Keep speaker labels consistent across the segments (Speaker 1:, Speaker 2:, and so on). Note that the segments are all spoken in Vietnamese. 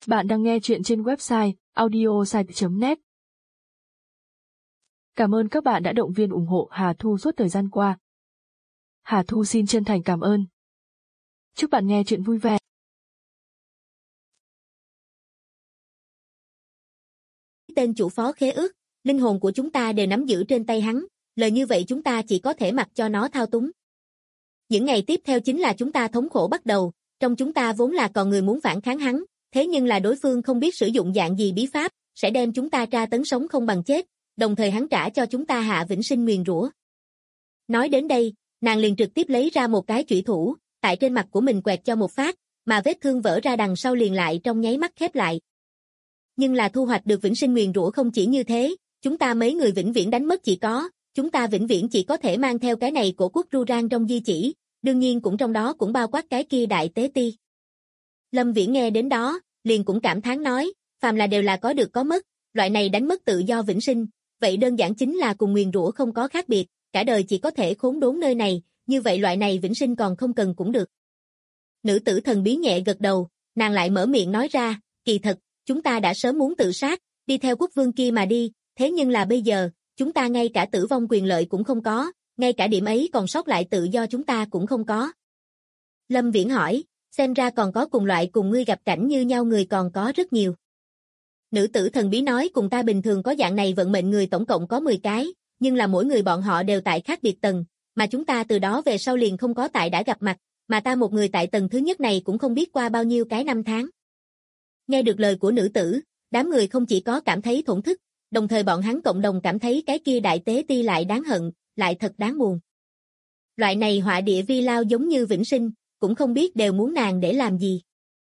Speaker 1: Bạn đang nghe chuyện trên website audiosite.net. Cảm ơn các bạn đã động viên ủng hộ Hà Thu suốt thời gian qua. Hà Thu xin chân thành cảm ơn. Chúc bạn nghe chuyện vui vẻ.
Speaker 2: Tên chủ phó khế ước, linh hồn của chúng ta đều nắm giữ trên tay hắn, lời như vậy chúng ta chỉ có thể mặc cho nó thao túng. Những ngày tiếp theo chính là chúng ta thống khổ bắt đầu, trong chúng ta vốn là còn người muốn phản kháng hắn, thế nhưng là đối phương không biết sử dụng dạng gì bí pháp, sẽ đem chúng ta tra tấn sống không bằng chết, đồng thời hắn trả cho chúng ta hạ vĩnh sinh nguyền rủa. Nói đến đây, nàng liền trực tiếp lấy ra một cái chủy thủ, tại trên mặt của mình quẹt cho một phát, mà vết thương vỡ ra đằng sau liền lại trong nháy mắt khép lại. Nhưng là thu hoạch được vĩnh sinh nguyền rủa không chỉ như thế, chúng ta mấy người vĩnh viễn đánh mất chỉ có, chúng ta vĩnh viễn chỉ có thể mang theo cái này của quốc ru rang trong di chỉ, đương nhiên cũng trong đó cũng bao quát cái kia đại tế ti. Lâm Viễn nghe đến đó, liền cũng cảm thán nói, phàm là đều là có được có mất, loại này đánh mất tự do vĩnh sinh, vậy đơn giản chính là cùng nguyền rủa không có khác biệt, cả đời chỉ có thể khốn đốn nơi này, như vậy loại này vĩnh sinh còn không cần cũng được. Nữ tử thần bí nhẹ gật đầu, nàng lại mở miệng nói ra, kỳ thật, chúng ta đã sớm muốn tự sát, đi theo quốc vương kia mà đi, thế nhưng là bây giờ, chúng ta ngay cả tử vong quyền lợi cũng không có, ngay cả điểm ấy còn sót lại tự do chúng ta cũng không có. Lâm Viễn hỏi, xem ra còn có cùng loại cùng ngươi gặp cảnh như nhau người còn có rất nhiều. Nữ tử thần bí nói cùng ta bình thường có dạng này vận mệnh người tổng cộng có 10 cái, nhưng là mỗi người bọn họ đều tại khác biệt tầng, mà chúng ta từ đó về sau liền không có tại đã gặp mặt, mà ta một người tại tầng thứ nhất này cũng không biết qua bao nhiêu cái năm tháng. Nghe được lời của nữ tử, đám người không chỉ có cảm thấy thổn thức, đồng thời bọn hắn cộng đồng cảm thấy cái kia đại tế ti lại đáng hận, lại thật đáng buồn. Loại này họa địa vi lao giống như vĩnh sinh, cũng không biết đều muốn nàng để làm gì.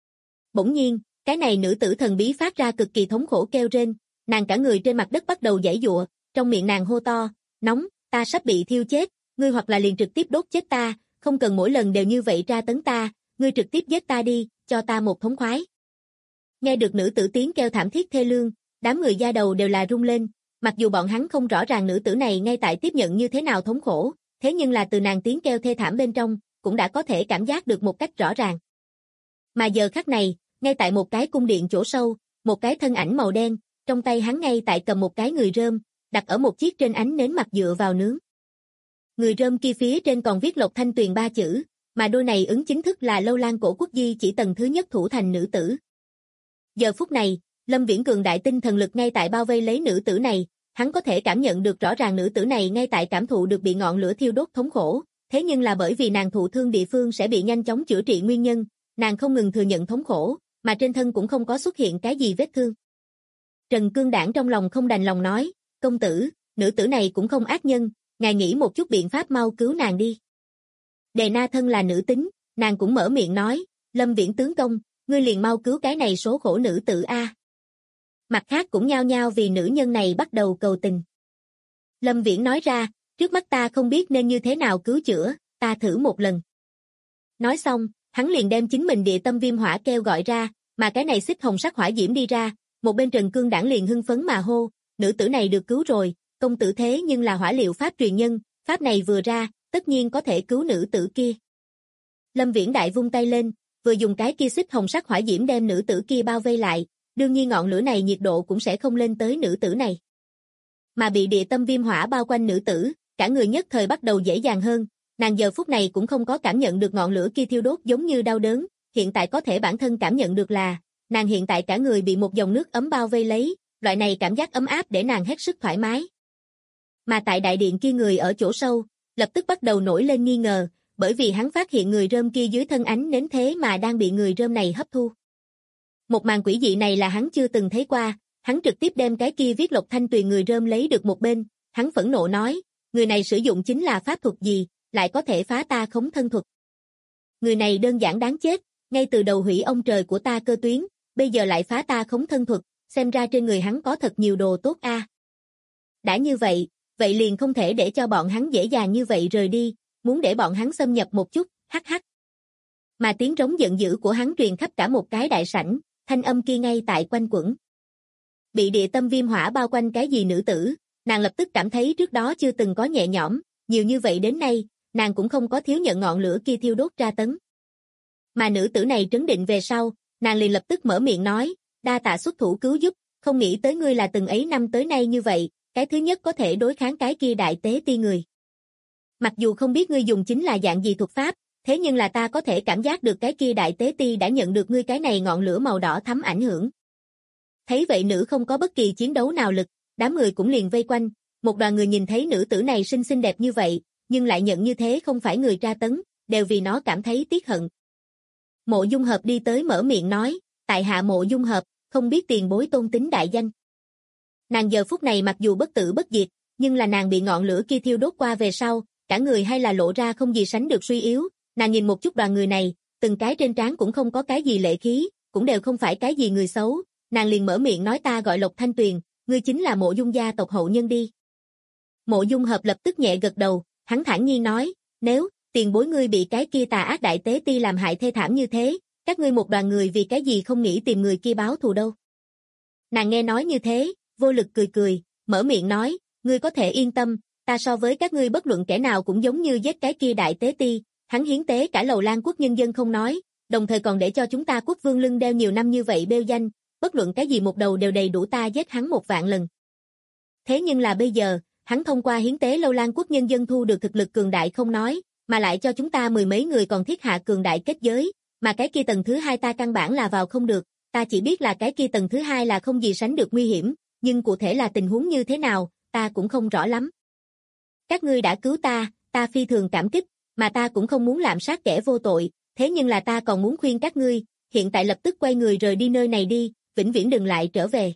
Speaker 2: Bỗng nhiên, cái này nữ tử thần bí phát ra cực kỳ thống khổ kêu rên, nàng cả người trên mặt đất bắt đầu giãy giụa, trong miệng nàng hô to, nóng, ta sắp bị thiêu chết, ngươi hoặc là liền trực tiếp đốt chết ta, không cần mỗi lần đều như vậy tra tấn ta, ngươi trực tiếp giết ta đi, cho ta một thống khoái. Nghe được nữ tử tiếng kêu thảm thiết thê lương, đám người da đầu đều là rung lên, mặc dù bọn hắn không rõ ràng nữ tử này ngay tại tiếp nhận như thế nào thống khổ, thế nhưng là từ nàng tiếng kêu thê thảm bên trong, cũng đã có thể cảm giác được một cách rõ ràng. Mà giờ khắc này, ngay tại một cái cung điện chỗ sâu, một cái thân ảnh màu đen, trong tay hắn ngay tại cầm một cái người rơm, đặt ở một chiếc trên ánh nến mặt dựa vào nướng. Người rơm kia phía trên còn viết Lộc Thanh Tuyền 3 chữ, mà đôi này ứng chính thức là Lâu Lan cổ quốc di chỉ tầng thứ nhất thủ thành nữ tử. Giờ phút này, Lâm Viễn cường đại tinh thần lực ngay tại bao vây lấy nữ tử này, hắn có thể cảm nhận được rõ ràng nữ tử này ngay tại cảm thụ được bị ngọn lửa thiêu đốt thống khổ, thế nhưng là bởi vì nàng thụ thương địa phương sẽ bị nhanh chóng chữa trị nguyên nhân, nàng không ngừng thừa nhận thống khổ, mà trên thân cũng không có xuất hiện cái gì vết thương. Trần Cương Đảng trong lòng không đành lòng nói, công tử, nữ tử này cũng không ác nhân, ngài nghĩ một chút biện pháp mau cứu nàng đi. Đề Na thân là nữ tính, nàng cũng mở miệng nói, Lâm Viễn tướng công, ngươi liền mau cứu cái này số khổ nữ tử a. Mặt khác cũng nhao nhao vì nữ nhân này bắt đầu cầu tình. Lâm Viễn nói ra, trước mắt ta không biết nên như thế nào cứu chữa, ta thử một lần. Nói xong, hắn liền đem chính mình địa tâm viêm hỏa kêu gọi ra, mà cái này xích hồng sắc hỏa diễm đi ra, một bên Trần Cương Đảng liền hưng phấn mà hô, nữ tử này được cứu rồi, công tử thế nhưng là hỏa liệu pháp truyền nhân, pháp này vừa ra, tất nhiên có thể cứu nữ tử kia. Lâm Viễn đại vung tay lên, vừa dùng cái kia xích hồng sắc hỏa diễm đem nữ tử kia bao vây lại, đương nhiên ngọn lửa này nhiệt độ cũng sẽ không lên tới nữ tử này. Mà bị địa tâm viêm hỏa bao quanh nữ tử, cả người nhất thời bắt đầu dễ dàng hơn, nàng giờ phút này cũng không có cảm nhận được ngọn lửa kia thiêu đốt giống như đau đớn, hiện tại có thể bản thân cảm nhận được là, nàng hiện tại cả người bị một dòng nước ấm bao vây lấy, loại này cảm giác ấm áp để nàng hết sức thoải mái. Mà tại đại điện kia người ở chỗ sâu, lập tức bắt đầu nổi lên nghi ngờ, bởi vì hắn phát hiện người rơm kia dưới thân ánh nến thế mà đang bị người rơm này hấp thu. Một màn quỷ dị này là hắn chưa từng thấy qua, hắn trực tiếp đem cái kia viết Lộc Thanh Tuyền người rơm lấy được một bên, hắn phẫn nộ nói, người này sử dụng chính là pháp thuật gì, lại có thể phá ta khống thân thuật. Người này đơn giản đáng chết, ngay từ đầu hủy ông trời của ta cơ tuyến, bây giờ lại phá ta khống thân thuật, xem ra trên người hắn có thật nhiều đồ tốt a. Đã như vậy, vậy liền không thể để cho bọn hắn dễ dàng như vậy rời đi, muốn để bọn hắn xâm nhập một chút, hắc hắc. Mà tiếng rống giận dữ của hắn truyền khắp cả một cái đại sảnh, thanh âm kia ngay tại quanh quẩn. Bị địa tâm viêm hỏa bao quanh cái gì nữ tử, nàng lập tức cảm thấy trước đó chưa từng có nhẹ nhõm, nhiều như vậy đến nay, nàng cũng không có thiếu nhận ngọn lửa kia thiêu đốt tra tấn. Mà nữ tử này trấn định về sau, nàng liền lập tức mở miệng nói, đa tạ xuất thủ cứu giúp, không nghĩ tới ngươi là từng ấy năm tới nay như vậy, cái thứ nhất có thể đối kháng cái kia đại tế ti người. Mặc dù không biết ngươi dùng chính là dạng gì thuật pháp, thế nhưng là ta có thể cảm giác được cái kia đại tế ti đã nhận được ngươi cái này ngọn lửa màu đỏ thắm ảnh hưởng. Thấy vậy nữ không có bất kỳ chiến đấu nào lực, đám người cũng liền vây quanh, một đoàn người nhìn thấy nữ tử này xinh đẹp như vậy, nhưng lại nhận như thế không phải người tra tấn, đều vì nó cảm thấy tiếc hận. Mộ Dung Hợp đi tới mở miệng nói, tại hạ Mộ Dung Hợp, không biết tiền bối tôn tính đại danh. Nàng giờ phút này mặc dù bất tử bất diệt, nhưng là nàng bị ngọn lửa kia thiêu đốt qua về sau, cả người hay là lộ ra không gì sánh được suy yếu, nàng nhìn một chút đoàn người này, từng cái trên trán cũng không có cái gì lệ khí, cũng đều không phải cái gì người xấu, nàng liền mở miệng nói ta gọi Lộc Thanh Tuyền, ngươi chính là Mộ Dung gia tộc hậu nhân đi. Mộ Dung Hợp lập tức nhẹ gật đầu, hắn thản nhiên nói, nếu tiền bối ngươi bị cái kia tà ác đại tế ti làm hại thê thảm như thế, các ngươi một đoàn người vì cái gì không nghĩ tìm người kia báo thù đâu. Nàng nghe nói như thế, vô lực cười cười, mở miệng nói, ngươi có thể yên tâm, ta so với các ngươi bất luận kẻ nào cũng giống như giết cái kia đại tế ti, hắn hiến tế cả Lầu Lan quốc nhân dân không nói, đồng thời còn để cho chúng ta quốc vương lưng đeo nhiều năm như vậy bêu danh, bất luận cái gì một đầu đều đầy đủ ta giết hắn 1.000 lần. Thế nhưng là bây giờ, hắn thông qua hiến tế Lâu Lan quốc nhân dân thu được thực lực cường đại không nói, mà lại cho chúng ta 10 mấy người còn thiết hạ cường đại kết giới, mà cái kia tầng thứ 2 ta căn bản là vào không được, ta chỉ biết là cái kia tầng thứ 2 là không gì sánh được nguy hiểm, nhưng cụ thể là tình huống như thế nào, ta cũng không rõ lắm. Các ngươi đã cứu ta phi thường cảm kích, mà ta cũng không muốn lạm sát kẻ vô tội, thế nhưng là ta còn muốn khuyên các ngươi, hiện tại lập tức quay người rời đi nơi này đi, vĩnh viễn đừng lại trở về.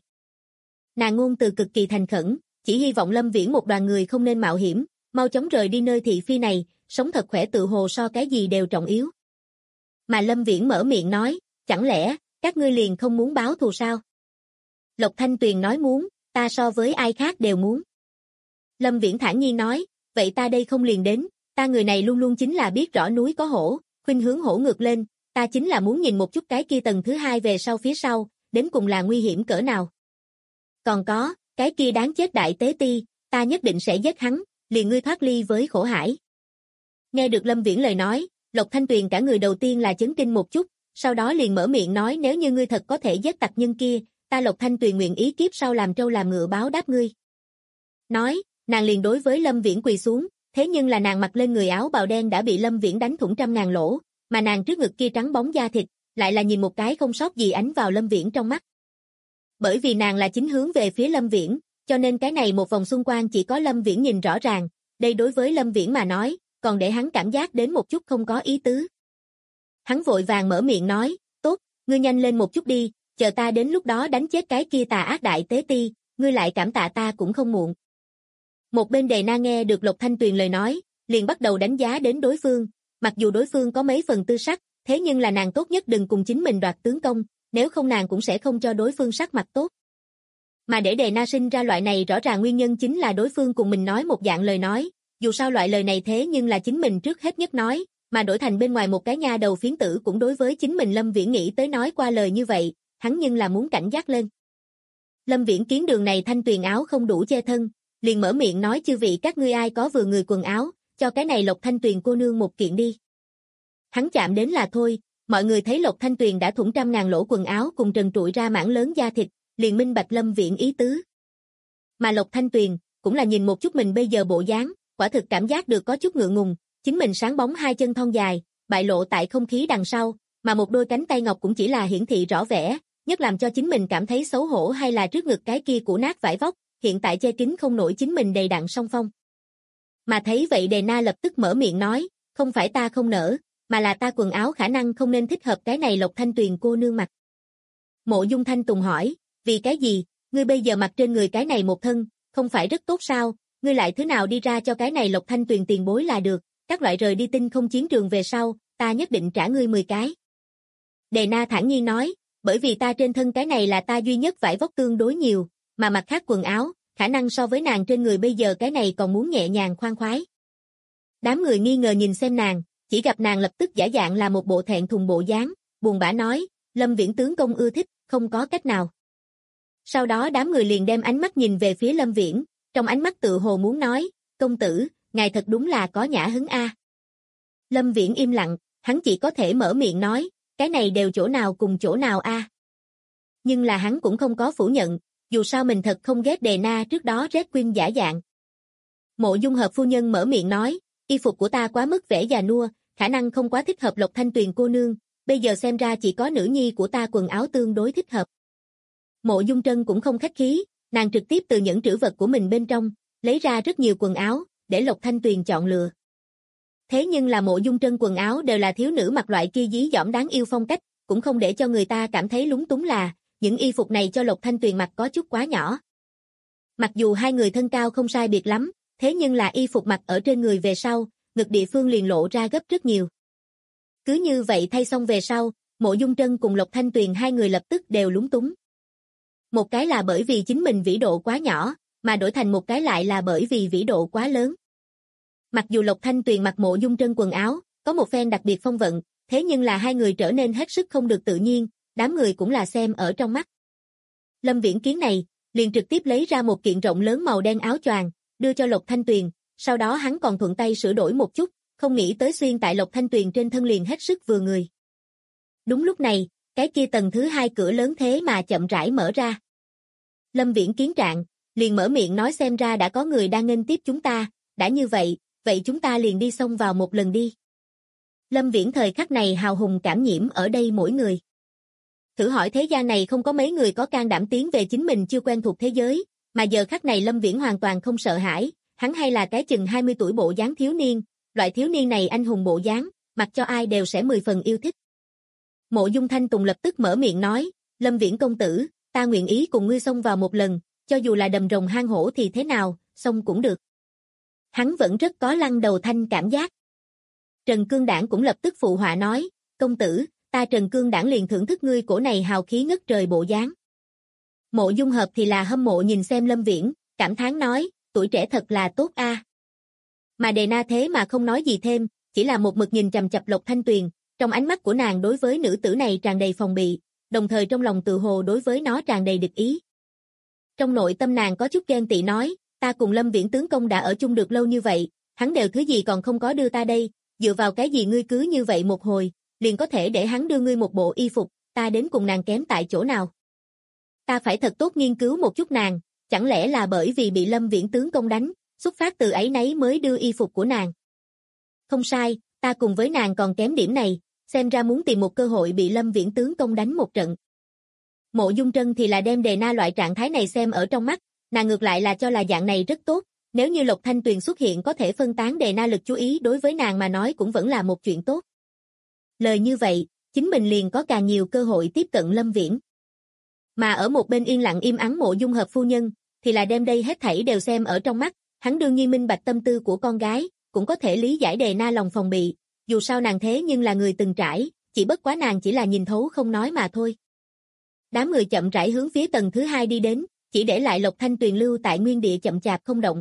Speaker 2: Nàng ngôn từ cực kỳ thành khẩn, chỉ hy vọng Lâm Viễn một đoàn người không nên mạo hiểm, mau chóng rời đi nơi thị phi này, sống thật khỏe tự hồ so cái gì đều trọng yếu. Mà Lâm Viễn mở miệng nói, chẳng lẽ, các ngươi liền không muốn báo thù sao? Lộc Thanh Tuyền nói muốn, ta so với ai khác đều muốn. Lâm Viễn thản nhiên nói, vậy ta đây không liền đến, ta người này luôn luôn chính là biết rõ núi có hổ, khuynh hướng hổ ngược lên, ta chính là muốn nhìn một chút cái kia tầng thứ 2 về sau phía sau, đến cùng là nguy hiểm cỡ nào. Còn có, cái kia đáng chết đại tế ti, ta nhất định sẽ giết hắn, liền ngươi thoát ly với khổ hải. Nghe được Lâm Viễn lời nói, Lộc Thanh Tuyền cả người đầu tiên là chấn kinh một chút, sau đó liền mở miệng nói nếu như ngươi thật có thể giết tặc nhân kia, ta Lộc Thanh Tuyền nguyện ý kiếp sau làm trâu làm ngựa báo đáp ngươi. Nói, nàng liền đối với Lâm Viễn quỳ xuống, thế nhưng là nàng mặc lên người áo bào đen đã bị Lâm Viễn đánh thủng 100.000 lỗ, mà nàng trước ngực kia trắng bóng da thịt, lại là nhìn một cái không sót gì ánh vào Lâm Viễn trong mắt. Bởi vì nàng là chính hướng về phía Lâm Viễn, cho nên cái này một vòng xung quanh chỉ có Lâm Viễn nhìn rõ ràng, đây đối với Lâm Viễn mà nói, còn để hắn cảm giác đến một chút không có ý tứ. Hắn vội vàng mở miệng nói, tốt, ngươi nhanh lên một chút đi, chờ ta đến lúc đó đánh chết cái kia tà ác đại tế ti, ngươi lại cảm tạ ta cũng không muộn. Một bên Đề Na nghe được Lộc Thanh Tuyền lời nói, liền bắt đầu đánh giá đến đối phương, mặc dù đối phương có mấy phần tư sắc, thế nhưng là nàng tốt nhất đừng cùng chính mình đoạt tướng công, nếu không nàng cũng sẽ không cho đối phương sắc mặt tốt. Mà để Đề Na sinh ra loại này rõ ràng nguyên nhân chính là đối phương cùng mình nói một dạng lời nói, dù sao loại lời này thế nhưng là chính mình trước hết nhất nói, mà đổi thành bên ngoài một cái nha đầu phiến tử cũng đối với chính mình Lâm Viễn nghĩ tới nói qua lời như vậy, hắn nhưng là muốn cảnh giác lên. Lâm Viễn kiến đường này Thanh Tuyền áo không đủ che thân, liền mở miệng nói chư vị các ngươi ai có vừa người quần áo, cho cái này Lộc Thanh Tuyền cô nương một kiện đi. Hắn chạm đến là thôi, mọi người thấy Lộc Thanh Tuyền đã thủng 100.000 lỗ quần áo cùng trần trụi ra mảng lớn da thịt, liền minh bạch Lâm Viễn ý tứ. Mà Lộc Thanh Tuyền, cũng là nhìn một chút mình bây giờ bộ dáng, quả thực cảm giác được có chút ngượng ngùng, chính mình sáng bóng hai chân thon dài, bại lộ tại không khí đằng sau, mà một đôi cánh tay ngọc cũng chỉ là hiển thị rõ vẻ, nhất làm cho chính mình cảm thấy xấu hổ hay là trước ngực cái kia cũ nát vải vóc, hiện tại che kín không nổi chính mình đầy đặn song phong. Mà thấy vậy Đề Na lập tức mở miệng nói, không phải ta không nỡ, mà là ta quần áo khả năng không nên thích hợp cái này Lộc Thanh Tuyền cô nương mặc. Mộ Dung Thanh Tùng hỏi, vì cái gì, ngươi bây giờ mặc trên người cái này một thân, không phải rất tốt sao, ngươi lại thứ nào đi ra cho cái này Lộc Thanh Tuyền tiền bối là được, các loại rời đi tinh không chiến trường về sau, ta nhất định trả ngươi 10 cái. Đề Na thản nhiên nói, bởi vì ta trên thân cái này là ta duy nhất vải vóc tương đối nhiều, mà mặt khác quần áo, khả năng so với nàng trên người bây giờ cái này còn muốn nhẹ nhàng khoan khoái. Đám người nghi ngờ nhìn xem nàng, chỉ gặp nàng lập tức giả dạng là một bộ thẹn thùng bộ dáng, buồn bã nói, Lâm Viễn tướng công ưa thích, không có cách nào. Sau đó đám người liền đem ánh mắt nhìn về phía Lâm Viễn, trong ánh mắt tự hồ muốn nói, công tử, ngài thật đúng là có nhã hứng a. Lâm Viễn im lặng, hắn chỉ có thể mở miệng nói, cái này đều chỗ nào cùng chỗ nào a. nhưng là hắn cũng không có phủ nhận, dù sao mình thật không ghét Đề Na trước đó Red Queen giả dạng. Mộ Dung Hợp phu nhân mở miệng nói, y phục của ta quá mức vẻ già nua, khả năng không quá thích hợp Lộc Thanh Tuyền cô nương, bây giờ xem ra chỉ có nữ nhi của ta quần áo tương đối thích hợp. Mộ Dung Trân cũng không khách khí, nàng trực tiếp từ những trữ vật của mình bên trong, lấy ra rất nhiều quần áo, để Lộc Thanh Tuyền chọn lựa. Thế nhưng là Mộ Dung Trân quần áo đều là thiếu nữ mặc loại kia dí dỏm đáng yêu phong cách, cũng không để cho người ta cảm thấy lúng túng là, những y phục này cho Lộc Thanh Tuyền mặc có chút quá nhỏ. Mặc dù hai người thân cao không sai biệt lắm, thế nhưng là y phục mặc ở trên người về sau, ngực địa phương liền lộ ra gấp rất nhiều. Cứ như vậy thay xong về sau, Mộ Dung Trân cùng Lộc Thanh Tuyền hai người lập tức đều lúng túng. Một cái là bởi vì chính mình vĩ độ quá nhỏ, mà đổi thành một cái lại là bởi vì vĩ độ quá lớn. Mặc dù Lộc Thanh Tuyền mặc Mộ Dung Trân quần áo, có một phen đặc biệt phong vận, thế nhưng là hai người trở nên hết sức không được tự nhiên, đám người cũng là xem ở trong mắt. Lâm Viễn Kiến này, liền trực tiếp lấy ra một kiện rộng lớn màu đen áo choàng, đưa cho Lộc Thanh Tuyền, sau đó hắn còn thuận tay sửa đổi một chút, không nghĩ tới xuyên tại Lộc Thanh Tuyền trên thân liền hết sức vừa người. Đúng lúc này, cái kia tầng thứ hai cửa lớn thế mà chậm rãi mở ra. Lâm Viễn Kiến trạng, liền mở miệng nói xem ra đã có người đang nghênh tiếp chúng ta, đã như vậy, vậy chúng ta liền đi xông vào một lần đi. Lâm Viễn thời khắc này hào hùng cảm nhiễm ở đây mỗi người. Thử hỏi thế gian này không có mấy người có can đảm tiến về chính mình chưa quen thuộc thế giới, mà giờ khắc này Lâm Viễn hoàn toàn không sợ hãi, hắn hay là cái chừng 20 tuổi bộ dáng thiếu niên, loại thiếu niên này anh hùng bộ dáng, mặc cho ai đều sẽ 10 phần yêu thích. Mộ Dung Thanh Tùng lập tức mở miệng nói, Lâm Viễn công tử, ta nguyện ý cùng ngươi xông vào một lần, cho dù là đầm rồng hang hổ thì thế nào, xông cũng được. Hắn vẫn rất có lăng đầu thanh cảm giác. Trần Cương Đảng cũng lập tức phụ họa nói, công tử, ta Trần Cương Đảng liền thưởng thức ngươi cổ này hào khí ngất trời bộ dáng. Mộ Dung Hợp thì là hâm mộ nhìn xem Lâm Viễn, cảm thán nói, tuổi trẻ thật là tốt a. Mà Đề Na thế mà không nói gì thêm, chỉ là một mực nhìn chằm chằm Lộc Thanh Tuyền, trong ánh mắt của nàng đối với nữ tử này tràn đầy phòng bị, đồng thời trong lòng tự hồ đối với nó tràn đầy địch ý. Trong nội tâm nàng có chút ghen tị nói, ta cùng Lâm Viễn tướng công đã ở chung được lâu như vậy, hắn đều thứ gì còn không có đưa ta đây, dựa vào cái gì ngươi cứ như vậy một hồi, liền có thể để hắn đưa ngươi một bộ y phục, ta đến cùng nàng kém tại chỗ nào. Ta phải thật tốt nghiên cứu một chút nàng, chẳng lẽ là bởi vì bị Lâm Viễn tướng công đánh, xuất phát từ ấy nấy mới đưa y phục của nàng. Không sai, ta cùng với nàng còn kém điểm này, xem ra muốn tìm một cơ hội bị Lâm Viễn tướng công đánh một trận. Mộ Dung Trân thì là đem Đề Na loại trạng thái này xem ở trong mắt, nàng ngược lại là cho là dạng này rất tốt, nếu như Lộc Thanh Tuyền xuất hiện có thể phân tán Đề Na lực chú ý đối với nàng mà nói cũng vẫn là một chuyện tốt. Lời như vậy, chính mình liền có càng nhiều cơ hội tiếp cận Lâm Viễn. Mà ở một bên yên lặng im ắng Mộ Dung Hợp phu nhân, thì là đem đây hết thảy đều xem ở trong mắt, hắn đương nhiên minh bạch tâm tư của con gái, cũng có thể lý giải Đề Na lòng phòng bị, dù sao nàng thế nhưng là người từng trải, chỉ bất quá nàng chỉ là nhìn thấu không nói mà thôi. Đám người chậm rãi hướng phía tầng thứ hai đi đến, chỉ để lại Lộc Thanh Tuyền lưu tại nguyên địa chậm chạp không động.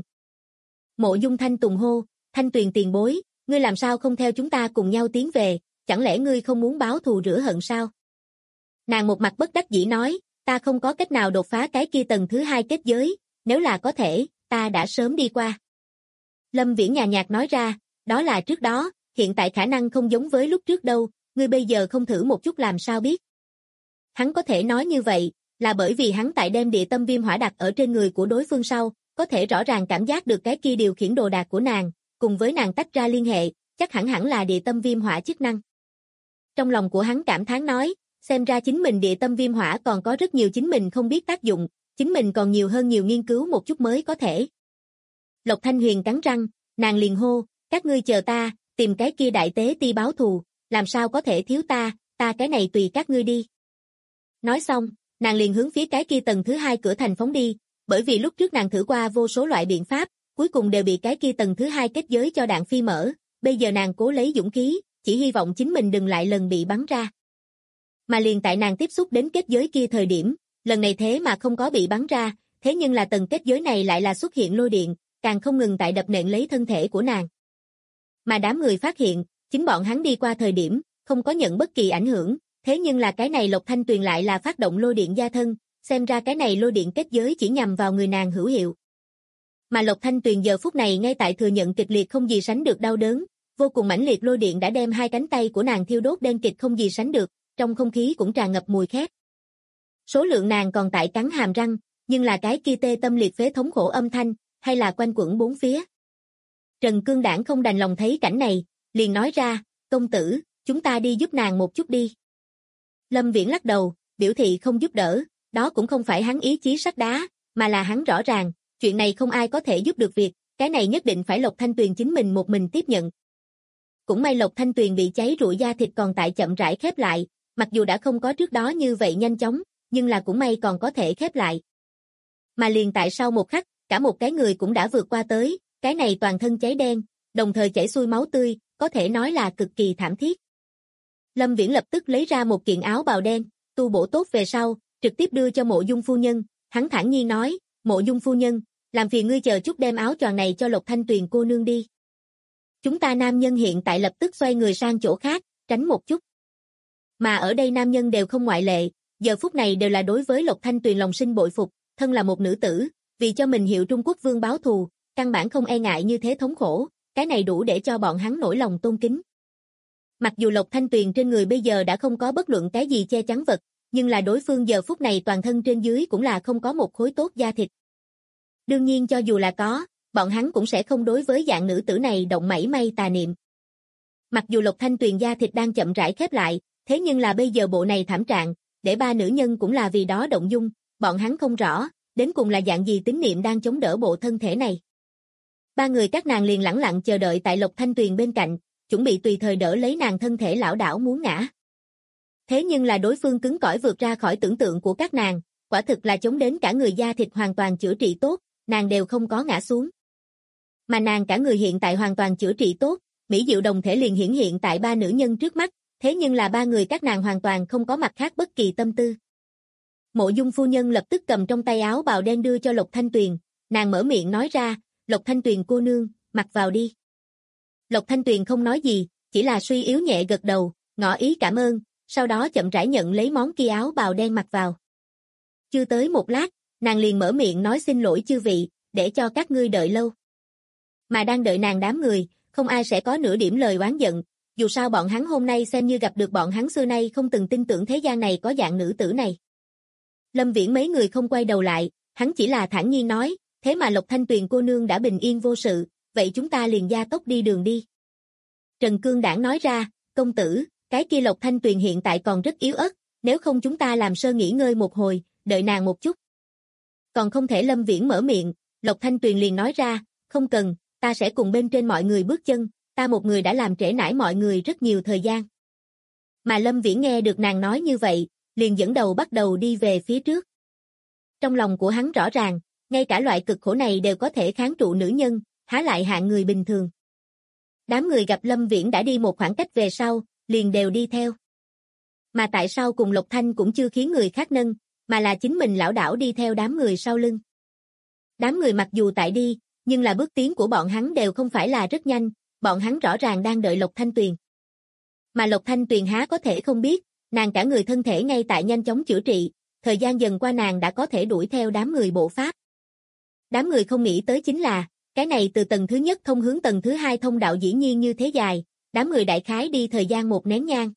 Speaker 2: Mộ Dung Thanh Tùng hô, Thanh Tuyền tiền bối, ngươi làm sao không theo chúng ta cùng nhau tiến về, chẳng lẽ ngươi không muốn báo thù rửa hận sao? Nàng một mặt bất đắc dĩ nói, ta không có cách nào đột phá cái kia tầng thứ hai kết giới, nếu là có thể, ta đã sớm đi qua. Lâm Viễn nhàn nhạt nói ra, đó là trước đó, hiện tại khả năng không giống với lúc trước đâu, ngươi bây giờ không thử một chút làm sao biết. Hắn có thể nói như vậy, là bởi vì hắn tại đem địa tâm viêm hỏa đặt ở trên người của đối phương sau, có thể rõ ràng cảm giác được cái kia điều khiển đồ đạc của nàng, cùng với nàng tách ra liên hệ, chắc hẳn là địa tâm viêm hỏa chức năng. Trong lòng của hắn cảm thán nói, xem ra chính mình địa tâm viêm hỏa còn có rất nhiều chính mình không biết tác dụng, chính mình còn nhiều hơn nhiều nghiên cứu một chút mới có thể. Lộc Thanh Huyền cắn răng, nàng liền hô, các ngươi chờ ta, tìm cái kia đại tế ti báo thù, làm sao có thể thiếu ta cái này tùy các ngươi đi. Nói xong, nàng liền hướng phía cái kia tầng thứ hai cửa thành phóng đi, bởi vì lúc trước nàng thử qua vô số loại biện pháp, cuối cùng đều bị cái kia tầng thứ hai kết giới cho đạn phi mở, bây giờ nàng cố lấy dũng khí, chỉ hy vọng chính mình đừng lại lần bị bắn ra. Mà liền tại nàng tiếp xúc đến kết giới kia thời điểm, lần này thế mà không có bị bắn ra, thế nhưng là tầng kết giới này lại là xuất hiện lôi điện, càng không ngừng tại đập nện lấy thân thể của nàng. Mà đám người phát hiện, chính bọn hắn đi qua thời điểm, không có nhận bất kỳ ảnh hưởng, thế nhưng là cái này Lộc Thanh Tuyền lại là phát động lôi điện gia thân, xem ra cái này lôi điện kết giới chỉ nhằm vào người nàng hữu hiệu. Mà Lộc Thanh Tuyền giờ phút này ngay tại thừa nhận kịch liệt không gì sánh được đau đớn, vô cùng mãnh liệt lôi điện đã đem hai cánh tay của nàng thiêu đốt đen kịt không gì sánh được, trong không khí cũng tràn ngập mùi khét. Số lượng nàng còn tại cắn hàm răng, nhưng là cái kia tê tâm liệt phế thống khổ âm thanh, hay là quanh quẩn bốn phía. Trần Cương Đảng không đành lòng thấy cảnh này, liền nói ra, công tử, chúng ta đi giúp nàng một chút đi. Lâm Viễn lắc đầu, biểu thị không giúp đỡ, đó cũng không phải hắn ý chí sắt đá, mà là hắn rõ ràng, chuyện này không ai có thể giúp được việc, cái này nhất định phải Lộc Thanh Tuyền chính mình một mình tiếp nhận. Cũng may Lộc Thanh Tuyền bị cháy rụi da thịt còn tại chậm rãi khép lại, mặc dù đã không có trước đó như vậy nhanh chóng, nhưng là cũng may còn có thể khép lại. Mà liền tại sau một khắc, cả một cái người cũng đã vượt qua tới, cái này toàn thân cháy đen, đồng thời chảy xuôi máu tươi, có thể nói là cực kỳ thảm thiết. Lâm Viễn lập tức lấy ra một kiện áo bào đen, tu bổ tốt về sau, trực tiếp đưa cho Mộ Dung phu nhân, hắn thản nhiên nói, Mộ Dung phu nhân, làm phiền ngươi chờ chút đem áo choàng này cho Lộc Thanh Tuyền cô nương đi. Chúng ta nam nhân hiện tại lập tức xoay người sang chỗ khác, tránh một chút. Mà ở đây nam nhân đều không ngoại lệ, giờ phút này đều là đối với Lộc Thanh Tuyền lòng sinh bội phục, thân là một nữ tử, vì cho mình hiệu Trung Quốc vương báo thù, căn bản không e ngại như thế thống khổ, cái này đủ để cho bọn hắn nổi lòng tôn kính. Mặc dù Lộc Thanh Tuyền trên người bây giờ đã không có bất luận cái gì che chắn vật, nhưng là đối phương giờ phút này toàn thân trên dưới cũng là không có một khối tốt da thịt. Đương nhiên cho dù là có, bọn hắn cũng sẽ không đối với dạng nữ tử này động mảy may tà niệm. Mặc dù Lộc Thanh Tuyền da thịt đang chậm rãi khép lại, thế nhưng là bây giờ bộ này thảm trạng, để ba nữ nhân cũng là vì đó động dung, bọn hắn không rõ, đến cùng là dạng gì tín niệm đang chống đỡ bộ thân thể này. Ba người các nàng liền lẳng lặng chờ đợi tại Lộc Thanh Tuyền bên cạnh, chuẩn bị tùy thời đỡ lấy nàng thân thể lảo đảo muốn ngã. Thế nhưng là đối phương cứng cỏi vượt ra khỏi tưởng tượng của các nàng, quả thực là chống đến cả người da thịt hoàn toàn chữa trị tốt, nàng đều không có ngã xuống. Mà nàng cả người hiện tại hoàn toàn chữa trị tốt, mỹ diệu đồng thể liền hiển hiện tại ba nữ nhân trước mắt, thế nhưng là ba người các nàng hoàn toàn không có mặt khác bất kỳ tâm tư. Mộ Dung phu nhân lập tức cầm trong tay áo bào đen đưa cho Lộc Thanh Tuyền, nàng mở miệng nói ra, Lộc Thanh Tuyền cô nương, mặc vào đi. Lộc Thanh Tuyền không nói gì, chỉ là suy yếu nhẹ gật đầu, ngỏ ý cảm ơn, sau đó chậm rãi nhận lấy món kia áo bào đen mặc vào. Chưa tới một lát, nàng liền mở miệng nói xin lỗi chư vị, để cho các ngươi đợi lâu. Mà đang đợi nàng đám người, không ai sẽ có nửa điểm lời oán giận, dù sao bọn hắn hôm nay xem như gặp được bọn hắn xưa nay không từng tin tưởng thế gian này có dạng nữ tử này. Lâm Viễn mấy người không quay đầu lại, hắn chỉ là thản nhiên nói, thế mà Lộc Thanh Tuyền cô nương đã bình yên vô sự, vậy chúng ta liền gia tốc đi đường đi. Trần Cương Đảng nói ra, công tử, cái kia Lộc Thanh Tuyền hiện tại còn rất yếu ớt, nếu không chúng ta làm sơ nghỉ ngơi một hồi, đợi nàng một chút. Còn không thể Lâm Viễn mở miệng, Lộc Thanh Tuyền liền nói ra, không cần, ta sẽ cùng bên trên mọi người bước chân, ta một người đã làm trễ nải mọi người rất nhiều thời gian. Mà Lâm Viễn nghe được nàng nói như vậy, liền dẫn đầu bắt đầu đi về phía trước. Trong lòng của hắn rõ ràng, ngay cả loại cực khổ này đều có thể kháng trụ nữ nhân, há lại hạng người bình thường. Đám người gặp Lâm Viễn đã đi một khoảng cách về sau, liền đều đi theo. Mà tại sao cùng Lộc Thanh cũng chưa khiến người khác nâng, mà là chính mình lảo đảo đi theo đám người sau lưng. Đám người mặc dù tại đi, nhưng là bước tiến của bọn hắn đều không phải là rất nhanh, bọn hắn rõ ràng đang đợi Lộc Thanh Tuyền. Mà Lộc Thanh Tuyền há có thể không biết, nàng cả người thân thể ngay tại nhanh chóng chữa trị, thời gian dần qua nàng đã có thể đuổi theo đám người bộ pháp. Đám người không nghĩ tới chính là, cái này từ tầng thứ nhất thông hướng tầng thứ hai thông đạo dĩ nhiên như thế dài, đám người đại khái đi thời gian một nén nhang.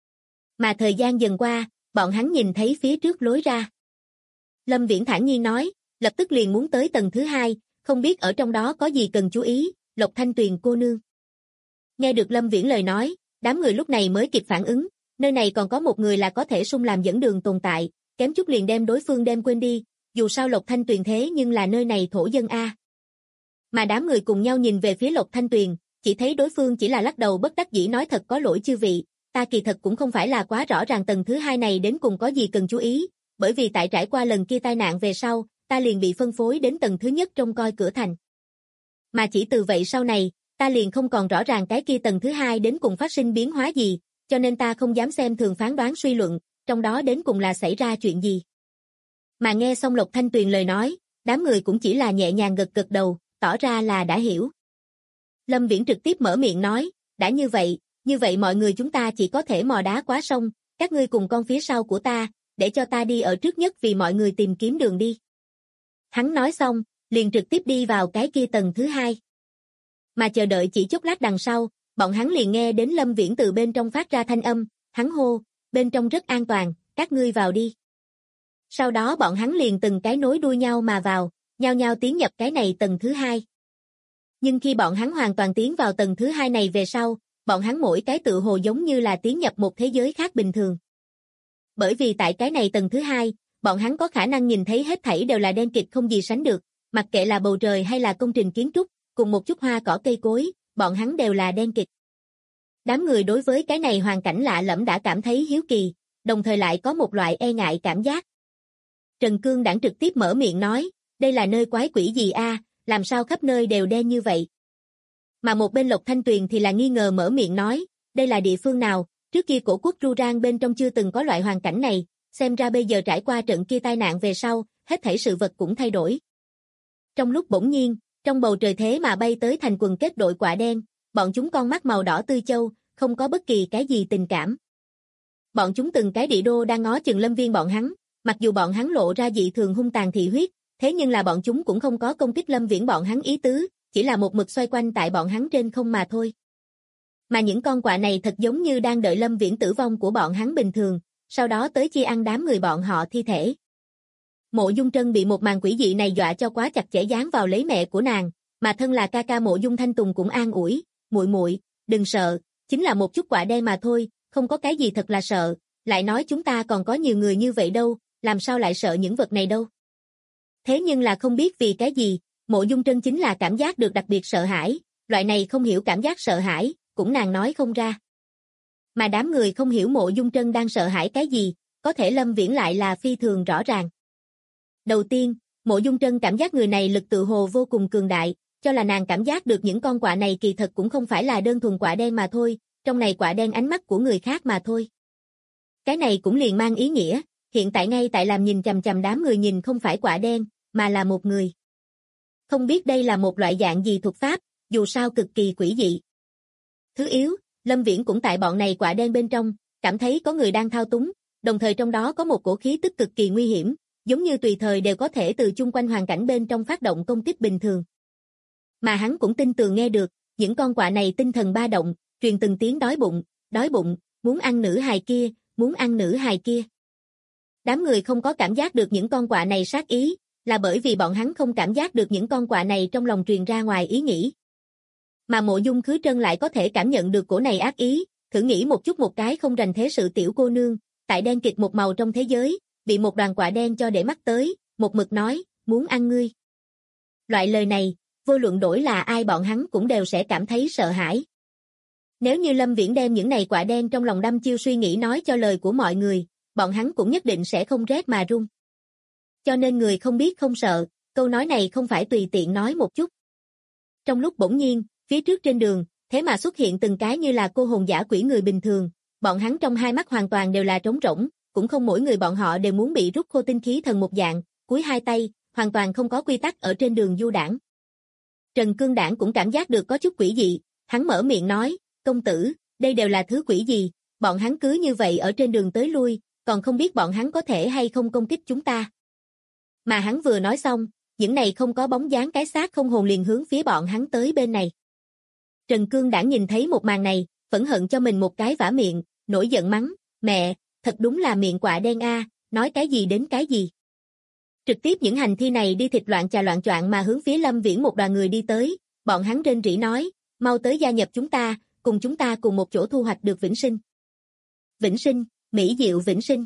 Speaker 2: Mà thời gian dần qua, bọn hắn nhìn thấy phía trước lối ra. Lâm Viễn thản nhiên nói, lập tức liền muốn tới tầng thứ hai, không biết ở trong đó có gì cần chú ý, Lộc Thanh Tuyền cô nương. Nghe được Lâm Viễn lời nói, đám người lúc này mới kịp phản ứng, nơi này còn có một người là có thể xung làm dẫn đường tồn tại, kém chút liền đem đối phương đem quên đi, dù sao Lộc Thanh Tuyền thế nhưng là nơi này thổ dân A. Mà đám người cùng nhau nhìn về phía Lộc Thanh Tuyền, chỉ thấy đối phương chỉ là lắc đầu bất đắc dĩ nói thật có lỗi chư vị, ta kỳ thật cũng không phải là quá rõ ràng tầng thứ hai này đến cùng có gì cần chú ý, bởi vì tại trải qua lần kia tai nạn về sau, ta liền bị phân phối đến tầng thứ nhất trông coi cửa thành. Mà chỉ từ vậy sau này, ta liền không còn rõ ràng cái kia tầng thứ hai đến cùng phát sinh biến hóa gì, cho nên ta không dám xem thường phán đoán suy luận, trong đó đến cùng là xảy ra chuyện gì. Mà nghe xong Lộc Thanh Tuyền lời nói, đám người cũng chỉ là nhẹ nhàng gật gật đầu, tỏ ra là đã hiểu. Lâm Viễn trực tiếp mở miệng nói, đã như vậy mọi người chúng ta chỉ có thể mò đá quá sông, các ngươi cùng con phía sau của ta, để cho ta đi ở trước nhất vì mọi người tìm kiếm đường đi. Hắn nói xong, liền trực tiếp đi vào cái kia tầng thứ hai. Mà chờ đợi chỉ chốc lát đằng sau, bọn hắn liền nghe đến Lâm Viễn từ bên trong phát ra thanh âm, hắn hô, bên trong rất an toàn, các ngươi vào đi. Sau đó bọn hắn liền từng cái nối đuôi nhau mà vào, nhao nhao tiến nhập cái này tầng thứ hai. Nhưng khi bọn hắn hoàn toàn tiến vào tầng thứ hai này về sau, bọn hắn mỗi cái tự hồ giống như là tiến nhập một thế giới khác bình thường. Bởi vì tại cái này tầng thứ hai, bọn hắn có khả năng nhìn thấy hết thảy đều là đen kịt không gì sánh được, mặc kệ là bầu trời hay là công trình kiến trúc, cùng một chút hoa cỏ cây cối, bọn hắn đều là đen kịt. Đám người đối với cái này hoàn cảnh lạ lẫm đã cảm thấy hiếu kỳ, đồng thời lại có một loại e ngại cảm giác. Trần Cương Đản trực tiếp mở miệng nói, đây là nơi quái quỷ gì a, làm sao khắp nơi đều đen như vậy? Mà một bên Lộc Thanh Tuyền thì là nghi ngờ mở miệng nói, đây là địa phương nào, trước kia cổ quốc Ru Rang bên trong chưa từng có loại hoàn cảnh này, xem ra bây giờ trải qua trận kia tai nạn về sau, hết thảy sự vật cũng thay đổi. Trong lúc bỗng nhiên, trong bầu trời thế mà bay tới thành quần kết đội quạ đen, bọn chúng con mắt màu đỏ tươi châu, không có bất kỳ cái gì tình cảm. Bọn chúng từng cái đĩ đô đang ngó chừng Lâm Viên bọn hắn, mặc dù bọn hắn lộ ra dị thường hung tàn thị huyết, thế nhưng là bọn chúng cũng không có công kích Lâm Viễn bọn hắn ý tứ, chỉ là một mực xoay quanh tại bọn hắn trên không mà thôi. Mà những con quạ này thật giống như đang đợi Lâm Viễn tử vong của bọn hắn bình thường, sau đó tới chia ăn đám người bọn họ thi thể. Mộ Dung Trân bị một màn quỷ dị này dọa cho quá chặt chẽ dán vào lấy mẹ của nàng, mà thân là ca ca Mộ Dung Thanh Tùng cũng an ủi, muội muội, đừng sợ, chính là một chút quạ đen mà thôi, không có cái gì thật là sợ, lại nói chúng ta còn có nhiều người như vậy đâu, làm sao lại sợ những vật này đâu. Thế nhưng là không biết vì cái gì, Mộ Dung Trân chính là cảm giác được đặc biệt sợ hãi, loại này không hiểu cảm giác sợ hãi, cũng nàng nói không ra. Mà đám người không hiểu Mộ Dung Trân đang sợ hãi cái gì, có thể Lâm Viễn lại là phi thường rõ ràng. Đầu tiên, Mộ Dung Trân cảm giác người này lực tự hồ vô cùng cường đại, cho là nàng cảm giác được những con quạ này kỳ thật cũng không phải là đơn thuần quạ đen mà thôi, trong này quạ đen ánh mắt của người khác mà thôi. Cái này cũng liền mang ý nghĩa, hiện tại ngay tại làm nhìn chằm chằm đám người nhìn không phải quạ đen, mà là một người. Không biết đây là một loại dạng gì thuật pháp, dù sao cực kỳ quỷ dị. Thứ yếu, Lâm Viễn cũng tại bọn này quạ đen bên trong, cảm thấy có người đang thao túng, đồng thời trong đó có một cổ khí tức cực kỳ nguy hiểm, giống như tùy thời đều có thể từ chung quanh hoàn cảnh bên trong phát động công kích bình thường. Mà hắn cũng tin tường nghe được, những con quạ này tinh thần ba động, truyền từng tiếng đói bụng, muốn ăn nữ hài kia, muốn ăn nữ hài kia. Đám người không có cảm giác được những con quạ này sát ý, là bởi vì bọn hắn không cảm giác được những con quạ này trong lòng truyền ra ngoài ý nghĩ. Mà Mộ Dung Khứ Trân lại có thể cảm nhận được cổ này ác ý, thử nghĩ một chút một cái không rành thế sự tiểu cô nương, tại đen kịt một màu trong thế giới, bị một đoàn quạ đen cho để mắt tới, một mực nói, muốn ăn ngươi. Loại lời này, vô luận đổi là ai bọn hắn cũng đều sẽ cảm thấy sợ hãi. Nếu như Lâm Viễn đem những này quạ đen trong lòng đăm chiêu suy nghĩ nói cho lời của mọi người, bọn hắn cũng nhất định sẽ không rét mà run. Cho nên người không biết không sợ, câu nói này không phải tùy tiện nói một chút. Trong lúc bỗng nhiên, phía trước trên đường, thế mà xuất hiện từng cái như là cô hồn dã quỷ người bình thường, bọn hắn trong hai mắt hoàn toàn đều là trống rỗng, cũng không mỗi người bọn họ đều muốn bị rút khô tinh khí thần một dạng, cúi hai tay, hoàn toàn không có quy tắc ở trên đường du đãng. Trần Cương Đản cũng cảm giác được có chút quỷ dị, hắn mở miệng nói, công tử, đây đều là thứ quỷ gì, bọn hắn cứ như vậy ở trên đường tới lui, còn không biết bọn hắn có thể hay không công kích chúng ta. Mà hắn vừa nói xong, những này không có bóng dáng cái xác không hồn liền hướng phía bọn hắn tới bên này. Trần Cương Đản nhìn thấy một màn này, phẫn hận cho mình một cái vả miệng, nổi giận mắng, mẹ, thật đúng là miệng quạ đen a, nói cái gì đến cái gì. Trực tiếp những hành thi này đi thịt loạn choạng mà hướng phía Lâm Viễn một đoàn người đi tới, bọn hắn rên rỉ nói, mau tới gia nhập chúng ta cùng một chỗ thu hoạch được vĩnh sinh. Vĩnh sinh, mỹ diệu vĩnh sinh.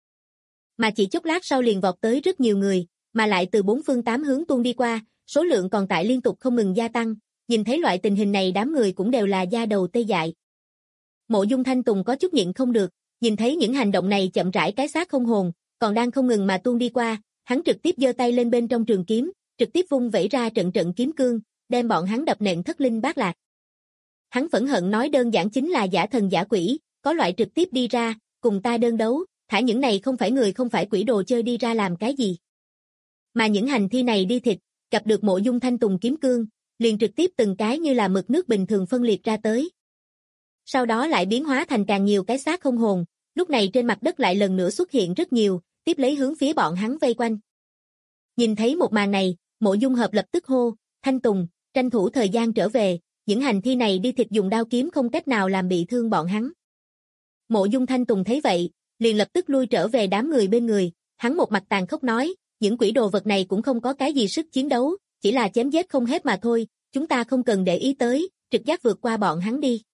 Speaker 2: Mà chỉ chốc lát sau liền vọt tới rất nhiều người, mà lại từ bốn phương tám hướng tuôn đi qua, số lượng còn tại liên tục không ngừng gia tăng, nhìn thấy loại tình hình này đám người cũng đều là da đầu tê dại. Mộ Dung Thanh Tùng có chút nhịn không được, nhìn thấy những hành động này chậm rãi cái xác không hồn, còn đang không ngừng mà tuôn đi qua, hắn trực tiếp giơ tay lên bên trong trường kiếm, trực tiếp vung vẩy ra trận trận kiếm cương, đem bọn hắn đập nện thất linh bát lạc. Hắn phẫn hận nói đơn giản chính là giả thần giả quỷ, có loại trực tiếp đi ra, cùng ta đơn đấu, thả những này không phải người không phải quỷ đồ chơi đi ra làm cái gì. Mà những hành thi này đi thịt, gặp được Mộ Dung Thanh Tùng kiếm cương, liền trực tiếp từng cái như là mực nước bình thường phân liệt ra tới. Sau đó lại biến hóa thành càng nhiều cái xác không hồn, lúc này trên mặt đất lại lần nữa xuất hiện rất nhiều, tiếp lấy hướng phía bọn hắn vây quanh. Nhìn thấy một màn này, Mộ Dung Hợp lập tức hô, Thanh Tùng, tranh thủ thời gian trở về, những hành thi này đi thịt dùng đao kiếm không cách nào làm bị thương bọn hắn. Mộ Dung Thanh Tùng thấy vậy, liền lập tức lui trở về đám người bên người, Hắn một mặt tàn khốc nói, những quỷ đồ vật này cũng không có cái gì sức chiến đấu, chỉ là chém giết không hết mà thôi, chúng ta không cần để ý tới, trực giác vượt qua bọn hắn đi.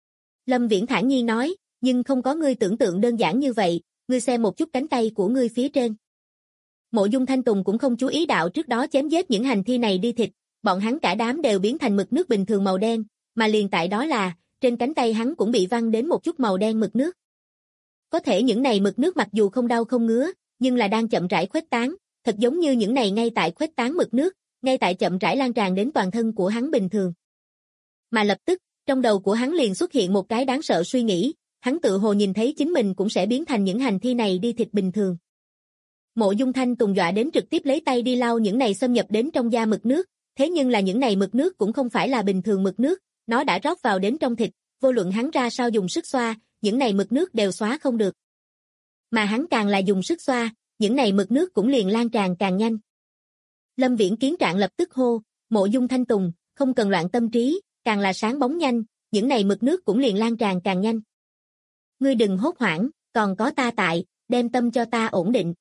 Speaker 2: Lâm Viễn thản nhiên nói, nhưng không có ngươi tưởng tượng đơn giản như vậy, ngươi xem một chút cánh tay của ngươi phía trên. Mộ Dung Thanh Tùng cũng không chú ý đạo trước đó chém giết những hành thi này đi thịt, bọn hắn cả đám đều biến thành mực nước bình thường màu đen, mà liền tại đó là, trên cánh tay hắn cũng bị văng đến một chút màu đen mực nước. Có thể những này mực nước mặc dù không đau không ngứa, nhưng là đang chậm rãi khuếch tán, thật giống như những này ngay tại khuếch tán mực nước, ngay tại chậm rãi lan tràn đến toàn thân của hắn bình thường. Mà lập tức, trong đầu của hắn liền xuất hiện một cái đáng sợ suy nghĩ, hắn tự hồ nhìn thấy chính mình cũng sẽ biến thành những hành thi này đi thịt bình thường. Mộ Dung Thanh Tùng dọa đến trực tiếp lấy tay đi lau những này xâm nhập đến trong da mực nước, thế nhưng là những này mực nước cũng không phải là bình thường mực nước, nó đã rót vào đến trong thịt, vô luận hắn ra sao dùng sức xoa, những này mực nước đều xóa không được. Mà hắn càng là dùng sức xoa, những này mực nước cũng liền lan tràn càng nhanh. Lâm Viễn Kiến Trạng lập tức hô, Mộ Dung Thanh Tùng, không cần loạn tâm trí, càng là sáng bóng nhanh, những này mực nước cũng liền lan tràn càng nhanh. Ngươi đừng hốt hoảng, còn có ta tại, đem tâm cho ta ổn định.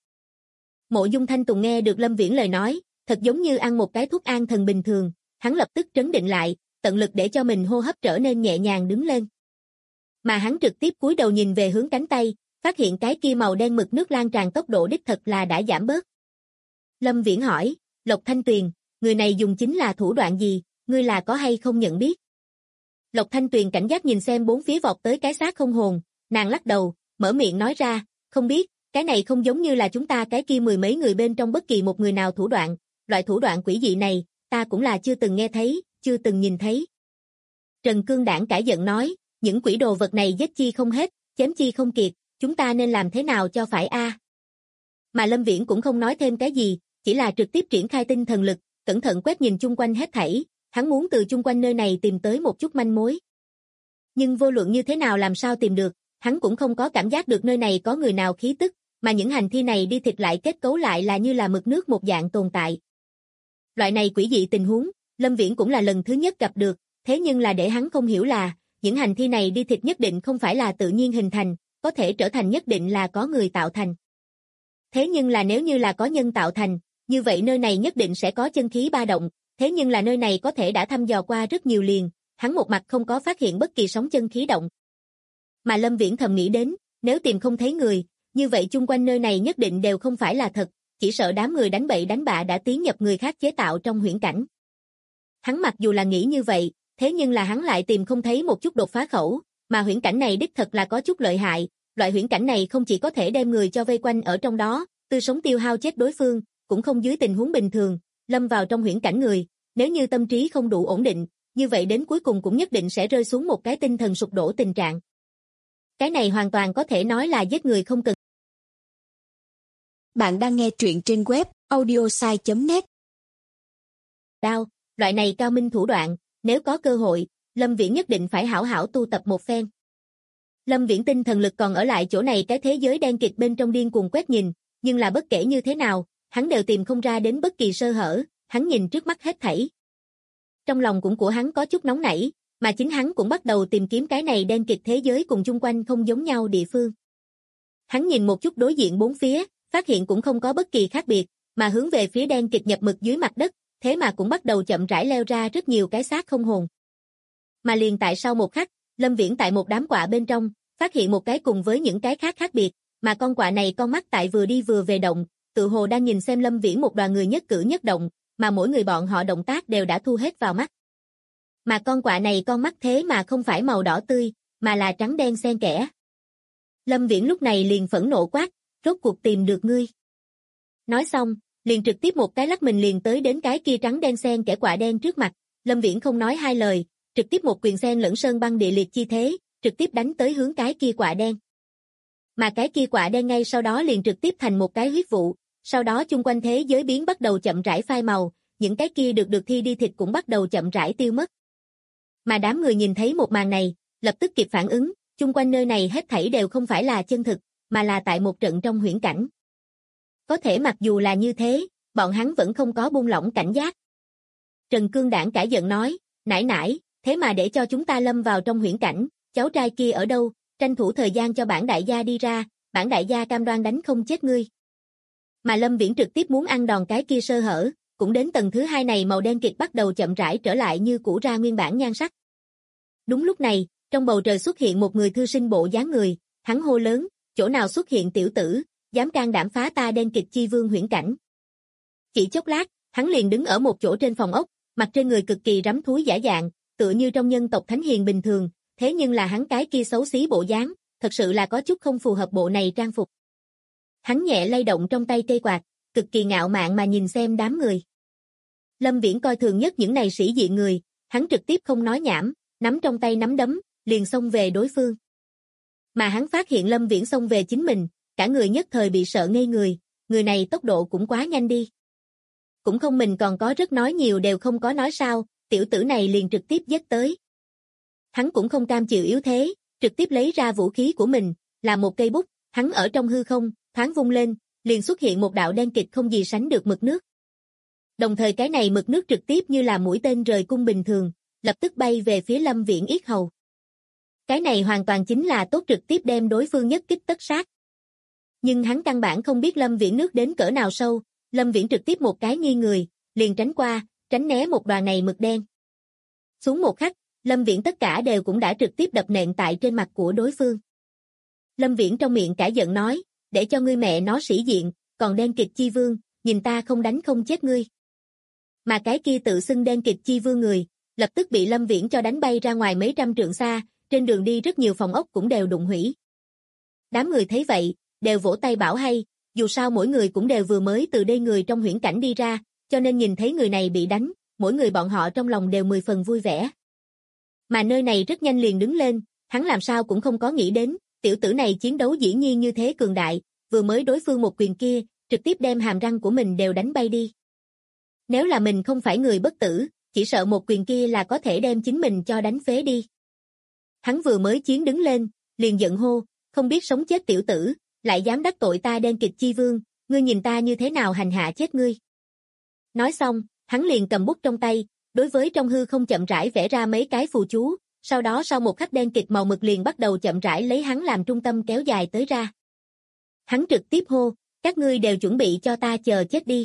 Speaker 2: Mộ Dung Thanh Tùng nghe được Lâm Viễn lời nói, thật giống như ăn một cái thuốc an thần bình thường, hắn lập tức trấn định lại, tận lực để cho mình hô hấp trở nên nhẹ nhàng đứng lên. Mà hắn trực tiếp cúi đầu nhìn về hướng cánh tay, phát hiện cái kia màu đen mực nước lan tràn tốc độ đích thật là đã giảm bớt. Lâm Viễn hỏi, Lộc Thanh Tuyền, người này dùng chính là thủ đoạn gì, ngươi là có hay không nhận biết? Lộc Thanh Tuyền cảnh giác nhìn xem bốn phía vọt tới cái xác không hồn, nàng lắc đầu, mở miệng nói ra, không biết, cái này không giống như là chúng ta cái kia mười mấy người bên trong bất kỳ một người nào thủ đoạn, loại thủ đoạn quỷ dị này, ta cũng là chưa từng nghe thấy, chưa từng nhìn thấy. Trần Cương Đảng cãi giận nói, những quỷ đồ vật này giết chi không hết, chém chi không kiệt, chúng ta nên làm thế nào cho phải a? Mà Lâm Viễn cũng không nói thêm cái gì, chỉ là trực tiếp triển khai tinh thần lực, cẩn thận quét nhìn chung quanh hết thảy, hắn muốn từ chung quanh nơi này tìm tới một chút manh mối. Nhưng vô luận như thế nào làm sao tìm được, hắn cũng không có cảm giác được nơi này có người nào khí tức, mà những hành thi này đi thịt lại kết cấu lại là như là mực nước một dạng tồn tại. Loại này quỷ dị tình huống, Lâm Viễn cũng là lần thứ nhất gặp được, thế nhưng là để hắn không hiểu là, những hành thi này đi thịt nhất định không phải là tự nhiên hình thành, có thể trở thành nhất định là có người tạo thành. Thế nhưng là nếu như là có nhân tạo thành, như vậy nơi này nhất định sẽ có chân khí ba động, thế nhưng là nơi này có thể đã thăm dò qua rất nhiều liền, hắn một mặt không có phát hiện bất kỳ sóng chân khí động. Mà Lâm Viễn thầm nghĩ đến, nếu tìm không thấy người, như vậy chung quanh nơi này nhất định đều không phải là thật, chỉ sợ đám người đánh bậy đánh bạ đã tiến nhập người khác chế tạo trong huyễn cảnh. Hắn mặc dù là nghĩ như vậy, thế nhưng là hắn lại tìm không thấy một chút đột phá khẩu, mà huyễn cảnh này đích thật là có chút lợi hại, loại huyễn cảnh này không chỉ có thể đem người cho vây quanh ở trong đó, tươi sống tiêu hao chết đối phương, cũng không dưới tình huống bình thường, lâm vào trong huyễn cảnh người, nếu như tâm trí không đủ ổn định, như vậy đến cuối cùng cũng nhất định sẽ rơi xuống một cái tinh thần sụp đổ tình trạng. Cái này hoàn toàn có thể nói là giết người không cần.
Speaker 3: Bạn đang nghe truyện trên web audiosai.net.
Speaker 2: Đao, loại này cao minh thủ đoạn, nếu có cơ hội, Lâm Viễn nhất định phải hảo hảo tu tập một phen. Lâm Viễn tinh thần lực còn ở lại chỗ này cái thế giới đen kịt bên trong điên cuồng quét nhìn, nhưng là bất kể như thế nào, hắn đều tìm không ra đến bất kỳ sơ hở, hắn nhìn trước mắt hết thảy. Trong lòng cũng của hắn có chút nóng nảy, mà chính hắn cũng bắt đầu tìm kiếm cái này đen kịt thế giới cùng chung quanh không giống nhau địa phương. Hắn nhìn một chút đối diện bốn phía, phát hiện cũng không có bất kỳ khác biệt, mà hướng về phía đen kịt nhập mực dưới mặt đất, thế mà cũng bắt đầu chậm rãi leo ra rất nhiều cái xác không hồn. Mà liền tại sau một khắc, Lâm Viễn tại một đám quạ bên trong, phát hiện một cái cùng với những cái khác khác biệt, mà con quạ này con mắt tại vừa đi vừa về động, tự hồ đang nhìn xem Lâm Viễn một đoàn người nhất cử nhất động, mà mỗi người bọn họ động tác đều đã thu hết vào mắt. Mà con quạ này con mắt thế mà không phải màu đỏ tươi, mà là trắng đen xen kẽ. Lâm Viễn lúc này liền phẫn nộ quát, rốt cuộc tìm được ngươi. Nói xong, liền trực tiếp một cái lắc mình liền tới đến cái kia trắng đen xen kẽ quạ đen trước mặt, Lâm Viễn không nói hai lời, trực tiếp một quyền xen lẫn sơn băng địa liệt chi thế, trực tiếp đánh tới hướng cái kia quạ đen. Mà cái kia quạ đen ngay sau đó liền trực tiếp thành một cái huyết vụ, sau đó chung quanh thế giới biến bắt đầu chậm rãi phai màu, những cái kia được thi đi thịt cũng bắt đầu chậm rãi tiêu mất. Mà đám người nhìn thấy một màn này, lập tức kịp phản ứng, chung quanh nơi này hết thảy đều không phải là chân thực, mà là tại một trận trong huyễn cảnh. Có thể mặc dù là như thế, bọn hắn vẫn không có buông lỏng cảnh giác. Trần Cương Đảng cãi giận nói, nãi nãi, thế mà để cho chúng ta lâm vào trong huyễn cảnh, cháu trai kia ở đâu, tranh thủ thời gian cho bản đại gia đi ra, bản đại gia cam đoan đánh không chết ngươi. Mà Lâm Viễn trực tiếp muốn ăn đòn cái kia sơ hở, cũng đến tầng thứ 2 này màu đen kịt bắt đầu chậm rãi trở lại như cũ ra nguyên bản nhan sắc. Đúng lúc này, trong bầu trời xuất hiện một người thư sinh bộ dáng người, hắn hô lớn, chỗ nào xuất hiện tiểu tử, dám can đảm phá ta đen kịch chi vương huyễn cảnh. Chỉ chốc lát, hắn liền đứng ở một chỗ trên phòng ốc, mặt trên người cực kỳ rắm thúi giả dạng, tựa như trong nhân tộc thánh hiền bình thường, thế nhưng là hắn cái kia xấu xí bộ dáng, thật sự là có chút không phù hợp bộ này trang phục. Hắn nhẹ lay động trong tay cây quạt, cực kỳ ngạo mạn mà nhìn xem đám người. Lâm Viễn coi thường nhất những này sĩ diện người, hắn trực tiếp không nói nhảm, nắm trong tay nắm đấm, liền xông về đối phương. Mà hắn phát hiện Lâm Viễn xông về chính mình, cả người nhất thời bị sợ ngây người này tốc độ cũng quá nhanh đi. Cũng không mình còn có rất nói nhiều đều không có nói sao, tiểu tử này liền trực tiếp giết tới. Hắn cũng không cam chịu yếu thế, trực tiếp lấy ra vũ khí của mình, là một cây bút, hắn ở trong hư không, thoáng vung lên, liền xuất hiện một đạo đen kịt không gì sánh được mực nước. Đồng thời cái này mực nước trực tiếp như là mũi tên rời cung bình thường, lập tức bay về phía Lâm Viễn yết hầu. Cái này hoàn toàn chính là tốt trực tiếp đem đối phương nhất kích tất sát. Nhưng hắn căn bản không biết Lâm Viễn nước đến cỡ nào sâu, Lâm Viễn trực tiếp một cái nghiêng người, liền tránh qua, tránh né một đoàn này mực đen. Xuống một khắc, Lâm Viễn tất cả đều cũng đã trực tiếp đập nện tại trên mặt của đối phương. Lâm Viễn trong miệng cả giận nói, để cho ngươi mẹ nó sĩ diện, còn đen kịch chi vương, nhìn ta không đánh không chết ngươi. Mà cái kia tự xưng đen kịch chi vương người, lập tức bị Lâm Viễn cho đánh bay ra ngoài mấy trăm trượng xa, trên đường đi rất nhiều phòng ốc cũng đều đụng hủy. Đám người thấy vậy, đều vỗ tay bảo hay, dù sao mỗi người cũng đều vừa mới từ đây người trong huyễn cảnh đi ra, cho nên nhìn thấy người này bị đánh, mỗi người bọn họ trong lòng đều 10 phần vui vẻ. Mà nơi này rất nhanh liền đứng lên, hắn làm sao cũng không có nghĩ đến, tiểu tử này chiến đấu dĩ nhiên như thế cường đại, vừa mới đối phương một quyền kia, trực tiếp đem hàm răng của mình đều đánh bay đi. Nếu là mình không phải người bất tử, chỉ sợ một quyền kia là có thể đem chính mình cho đánh phế đi. Hắn vừa mới chiến đứng lên, liền giận hô, không biết sống chết tiểu tử, lại dám đắc tội ta đen kịch chi vương, ngươi nhìn ta như thế nào hành hạ chết ngươi. Nói xong, hắn liền cầm bút trong tay, đối với trong hư không chậm rãi vẽ ra mấy cái phù chú, sau đó sau một khắc đen kịch màu mực liền bắt đầu chậm rãi lấy hắn làm trung tâm kéo dài tới ra. Hắn trực tiếp hô, các ngươi đều chuẩn bị cho ta chờ chết đi.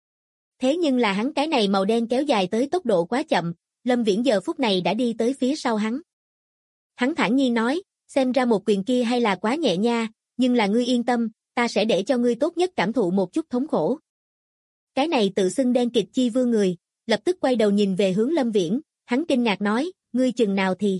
Speaker 2: Thế nhưng là hắn cái này màu đen kéo dài tới tốc độ quá chậm, Lâm Viễn giờ phút này đã đi tới phía sau hắn. Hắn thản nhiên nói, xem ra một quyền kia hay là quá nhẹ nha, nhưng là ngươi yên tâm, ta sẽ để cho ngươi tốt nhất cảm thụ một chút thống khổ. Cái này tự xưng đen kịch chi vương người, lập tức quay đầu nhìn về hướng Lâm Viễn, hắn kinh ngạc nói, ngươi chừng nào thì.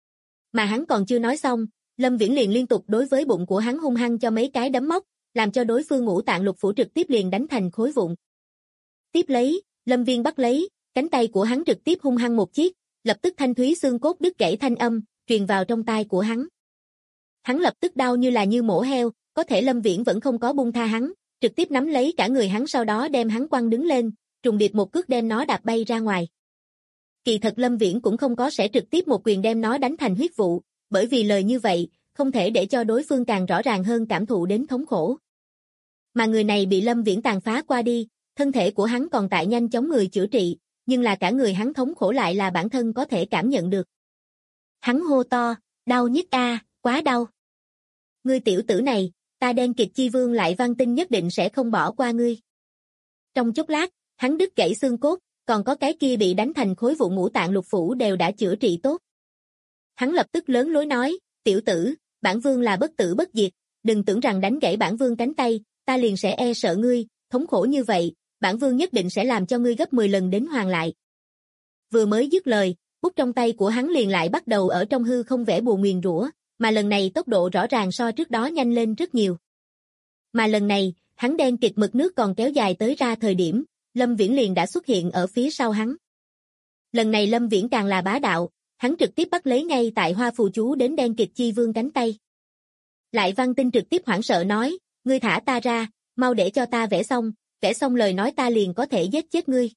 Speaker 2: Mà hắn còn chưa nói xong, Lâm Viễn liền liên tục đối với bụng của hắn hung hăng cho mấy cái đấm móc, làm cho đối phương ngũ tạng lục phủ trực tiếp liền đánh thành khối vụn. Tiếp lấy, Lâm Viễn bắt lấy, cánh tay của hắn trực tiếp hung hăng một chiếc, lập tức thanh thúy xương cốt đứt gãy thanh âm, truyền vào trong tai của hắn. Hắn lập tức đau như là như mổ heo, có thể Lâm Viễn vẫn không có buông tha hắn, trực tiếp nắm lấy cả người hắn sau đó đem hắn quăng đứng lên, trùng điệp một cước đem nó đạp bay ra ngoài. Kỳ thật Lâm Viễn cũng không có sẽ trực tiếp một quyền đem nó đánh thành huyết vụ, bởi vì lời như vậy, không thể để cho đối phương càng rõ ràng hơn cảm thụ đến thống khổ. Mà người này bị Lâm Viễn tàn phá qua đi, thân thể của hắn còn tại nhanh chóng người chữa trị, nhưng là cả người hắn thống khổ lại là bản thân có thể cảm nhận được. Hắn hô to, đau nhức a, quá đau. Ngươi tiểu tử này, ta đen kịch chi vương lại văn tinh nhất định sẽ không bỏ qua ngươi. Trong chốc lát, hắn đứt gãy xương cốt, còn có cái kia bị đánh thành khối vụn ngũ tạng lục phủ đều đã chữa trị tốt. Hắn lập tức lớn lối nói, tiểu tử, bản vương là bất tử bất diệt, đừng tưởng rằng đánh gãy bản vương cánh tay, ta liền sẽ e sợ ngươi, thống khổ như vậy, bản vương nhất định sẽ làm cho ngươi gấp 10 lần đến hoàn lại. Vừa mới dứt lời, bút trong tay của hắn liền lại bắt đầu ở trong hư không vẽ bùa nguyền rủa, mà lần này tốc độ rõ ràng so trước đó nhanh lên rất nhiều. Mà lần này, hắn đen kịt mực nước còn kéo dài tới ra thời điểm, Lâm Viễn liền đã xuất hiện ở phía sau hắn. Lần này Lâm Viễn càng là bá đạo, hắn trực tiếp bắt lấy ngay tại hoa phù chú đến đen kịch chi vương cánh tay. Lại Văn Tinh trực tiếp hoảng sợ nói, ngươi thả ta ra, mau để cho ta vẽ xong lời nói ta liền có thể giết chết ngươi.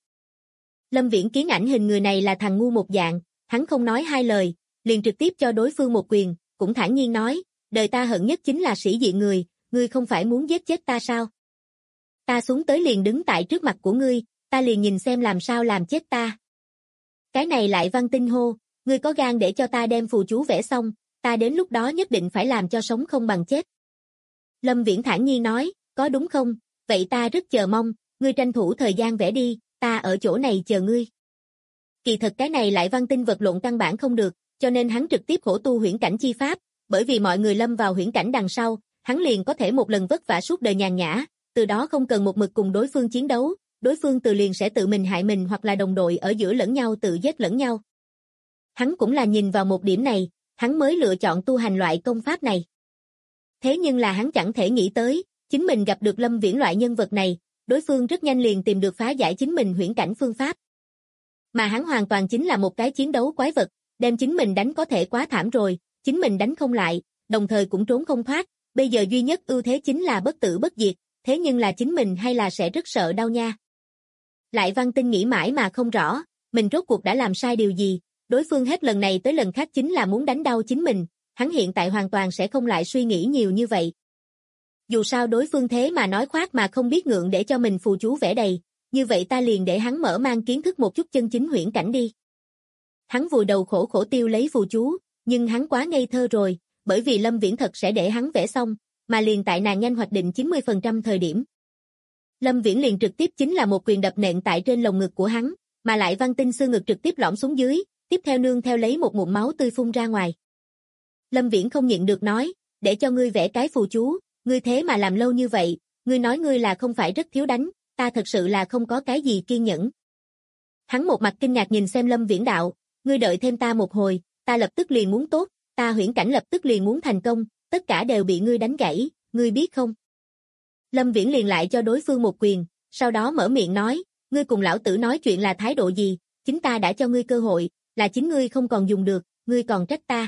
Speaker 2: Lâm Viễn kiến ảnh hình người này là thằng ngu một dạng, hắn không nói hai lời, liền trực tiếp cho đối phương một quyền, cũng thản nhiên nói, đời ta hận nhất chính là sĩ diện người, ngươi không phải muốn giết chết ta sao? Ta xuống tới liền đứng tại trước mặt của ngươi, ta liền nhìn xem làm sao làm chết ta. Cái này Lại Văn Tinh hô, ngươi có gan để cho ta đem phù chú vẽ xong, ta đến lúc đó nhất định phải làm cho sống không bằng chết. Lâm Viễn thản nhiên nói, có đúng không, vậy ta rất chờ mong, ngươi tranh thủ thời gian vẽ đi, ta ở chỗ này chờ ngươi. Kỳ thật cái này Lại Văn Tinh vật lộn căn bản không được, cho nên hắn trực tiếp khổ tu huyễn cảnh chi pháp, bởi vì mọi người lâm vào huyễn cảnh đằng sau, hắn liền có thể một lần vất vả suốt đời nhàn nhã, từ đó không cần một mực cùng đối phương chiến đấu, đối phương từ liền sẽ tự mình hại mình hoặc là đồng đội ở giữa lẫn nhau tự giết lẫn nhau. Hắn cũng là nhìn vào một điểm này, hắn mới lựa chọn tu hành loại công pháp này. Thế nhưng là hắn chẳng thể nghĩ tới, chính mình gặp được Lâm Viễn loại nhân vật này, đối phương rất nhanh liền tìm được phá giải chính mình huyễn cảnh phương pháp. Mà hắn hoàn toàn chính là một cái chiến đấu quái vật, đem chính mình đánh có thể quá thảm rồi, chính mình đánh không lại, đồng thời cũng trốn không thoát, bây giờ duy nhất ưu thế chính là bất tử bất diệt, thế nhưng là chính mình hay là sẽ rất sợ đau nha. Lại Văn Tinh nghĩ mãi mà không rõ, mình rốt cuộc đã làm sai điều gì, đối phương hết lần này tới lần khác chính là muốn đánh đau chính mình, hắn hiện tại hoàn toàn sẽ không lại suy nghĩ nhiều như vậy. Dù sao đối phương thế mà nói khoác mà không biết ngượng để cho mình phù chú vẽ đầy, như vậy ta liền để hắn mở mang kiến thức một chút chân chính huyễn cảnh đi. Hắn vùi đầu khổ khổ tiêu lấy phù chú, nhưng hắn quá ngây thơ rồi, bởi vì Lâm Viễn thật sẽ để hắn vẽ xong, mà liền tại nàng nhanh hoạch định 90% thời điểm. Lâm Viễn liền trực tiếp chính là một quyền đập nện tại trên lồng ngực của hắn, mà Lại Văn Tinh xương ngực trực tiếp lõm xuống dưới, tiếp theo nương theo lấy một ngụm máu tươi phun ra ngoài. Lâm Viễn không nhịn được nói, để cho ngươi vẽ cái phù chú, ngươi thế mà làm lâu như vậy, ngươi nói ngươi là không phải rất thiếu đánh, ta thật sự là không có cái gì kiên nhẫn. Hắn một mặt kinh ngạc nhìn xem Lâm Viễn đạo, ngươi đợi thêm ta một hồi, ta lập tức liền muốn tốt, ta huyễn cảnh lập tức liền muốn thành công, tất cả đều bị ngươi đánh gãy, ngươi biết không? Lâm Viễn liền lại cho đối phương một quyền, sau đó mở miệng nói, ngươi cùng lão tử nói chuyện là thái độ gì, chính ta đã cho ngươi cơ hội, là chính ngươi không còn dùng được, ngươi còn trách ta.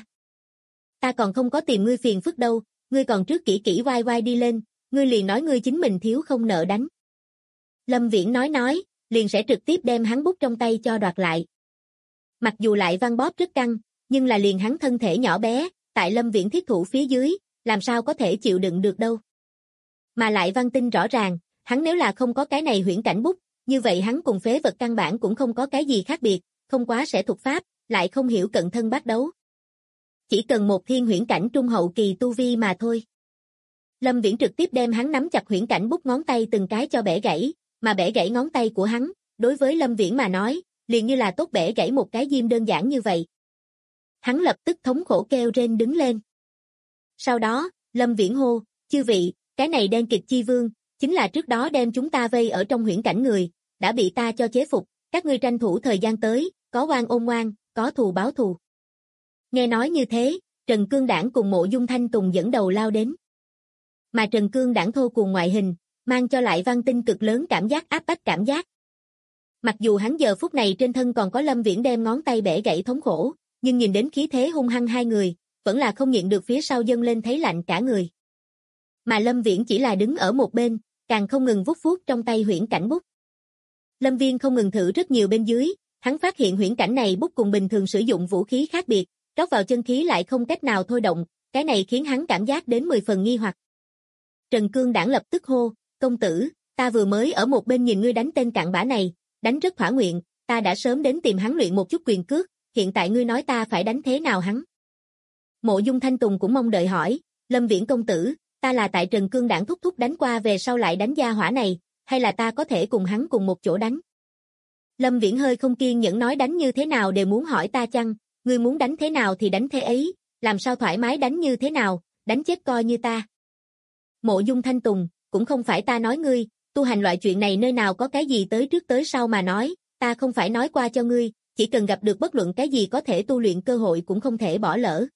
Speaker 2: Ta còn không có tìm ngươi phiền phức đâu, ngươi còn trước kỹ kỹ oai oai đi lên, ngươi liền nói ngươi chính mình thiếu không nợ đánh. Lâm Viễn nói, liền sẽ trực tiếp đem hắn bút trong tay cho đoạt lại. Mặc dù Lại Văn bóp rất căng, nhưng là liền hắn thân thể nhỏ bé, tại Lâm Viễn thiết thủ phía dưới, làm sao có thể chịu đựng được đâu. Mà Lại Văn Tinh rõ ràng, hắn nếu là không có cái này huyễn cảnh bút, như vậy hắn cùng phế vật căn bản cũng không có cái gì khác biệt, không quá sẽ thuộc pháp, lại không hiểu cận thân bắt đấu. Chỉ cần một thiên huyễn cảnh trung hậu kỳ tu vi mà thôi. Lâm Viễn trực tiếp đem hắn nắm chặt huyễn cảnh bút ngón tay từng cái cho bẻ gãy, mà bẻ gãy ngón tay của hắn, đối với Lâm Viễn mà nói, liền như là tốt bẻ gãy một cái diêm đơn giản như vậy. Hắn lập tức thống khổ kêu rên đứng lên. Sau đó, Lâm Viễn hô, chư vị, cái này Đen Kịch Chi Vương, chính là trước đó đem chúng ta vây ở trong huyễn cảnh người, đã bị ta cho chế phục, các ngươi tranh thủ thời gian tới, có oan ôn oan, có thù báo thù. Nghe nói như thế, Trần Cương Đảng cùng Mộ Dung Thanh Tùng dẫn đầu lao đến. Mà Trần Cương Đảng thô cuồng ngoại hình, mang cho Lại Văn Tinh cực lớn cảm giác áp bách cảm giác. Mặc dù hắn giờ phút này trên thân còn có Lâm Viễn đem ngón tay bẻ gãy thống khổ, nhưng nhìn đến khí thế hung hăng hai người, vẫn là không nhịn được phía sau dâng lên thấy lạnh cả người. Mà Lâm Viễn chỉ là đứng ở một bên, càng không ngừng vuốt vuốt trong tay huyễn cảnh bút. Lâm Viên không ngừng thử rất nhiều bên dưới, hắn phát hiện huyễn cảnh này bút cùng bình thường sử dụng vũ khí khác biệt, rót vào chân khí lại không cách nào thôi động, cái này khiến hắn cảm giác đến 10 phần nghi hoặc. Trần Cương Đảng lập tức hô, công tử, ta vừa mới ở một bên nhìn ngươi đánh tên cặn bã này, đánh rất thỏa nguyện, ta đã sớm đến tìm hắn luyện một chút quyền cước, hiện tại ngươi nói ta phải đánh thế nào hắn? Mộ Dung Thanh Tùng cũng mong đợi hỏi, Lâm Viễn công tử, ta là tại Trần Cương Đảng thúc thúc đánh qua về sau lại đánh gia hỏa này, hay là ta có thể cùng hắn cùng một chỗ đánh? Lâm Viễn hơi không kiên nhẫn nói đánh như thế nào đều muốn hỏi ta chăng, ngươi muốn đánh thế nào thì đánh thế ấy, làm sao thoải mái đánh như thế nào, đánh chết coi như ta. Mộ Dung Thanh Tùng, cũng không phải ta nói ngươi, tu hành loại chuyện này nơi nào có cái gì tới trước tới sau mà nói, ta không phải nói qua cho ngươi, chỉ cần gặp được bất luận cái gì có thể tu luyện cơ hội cũng không thể bỏ lỡ.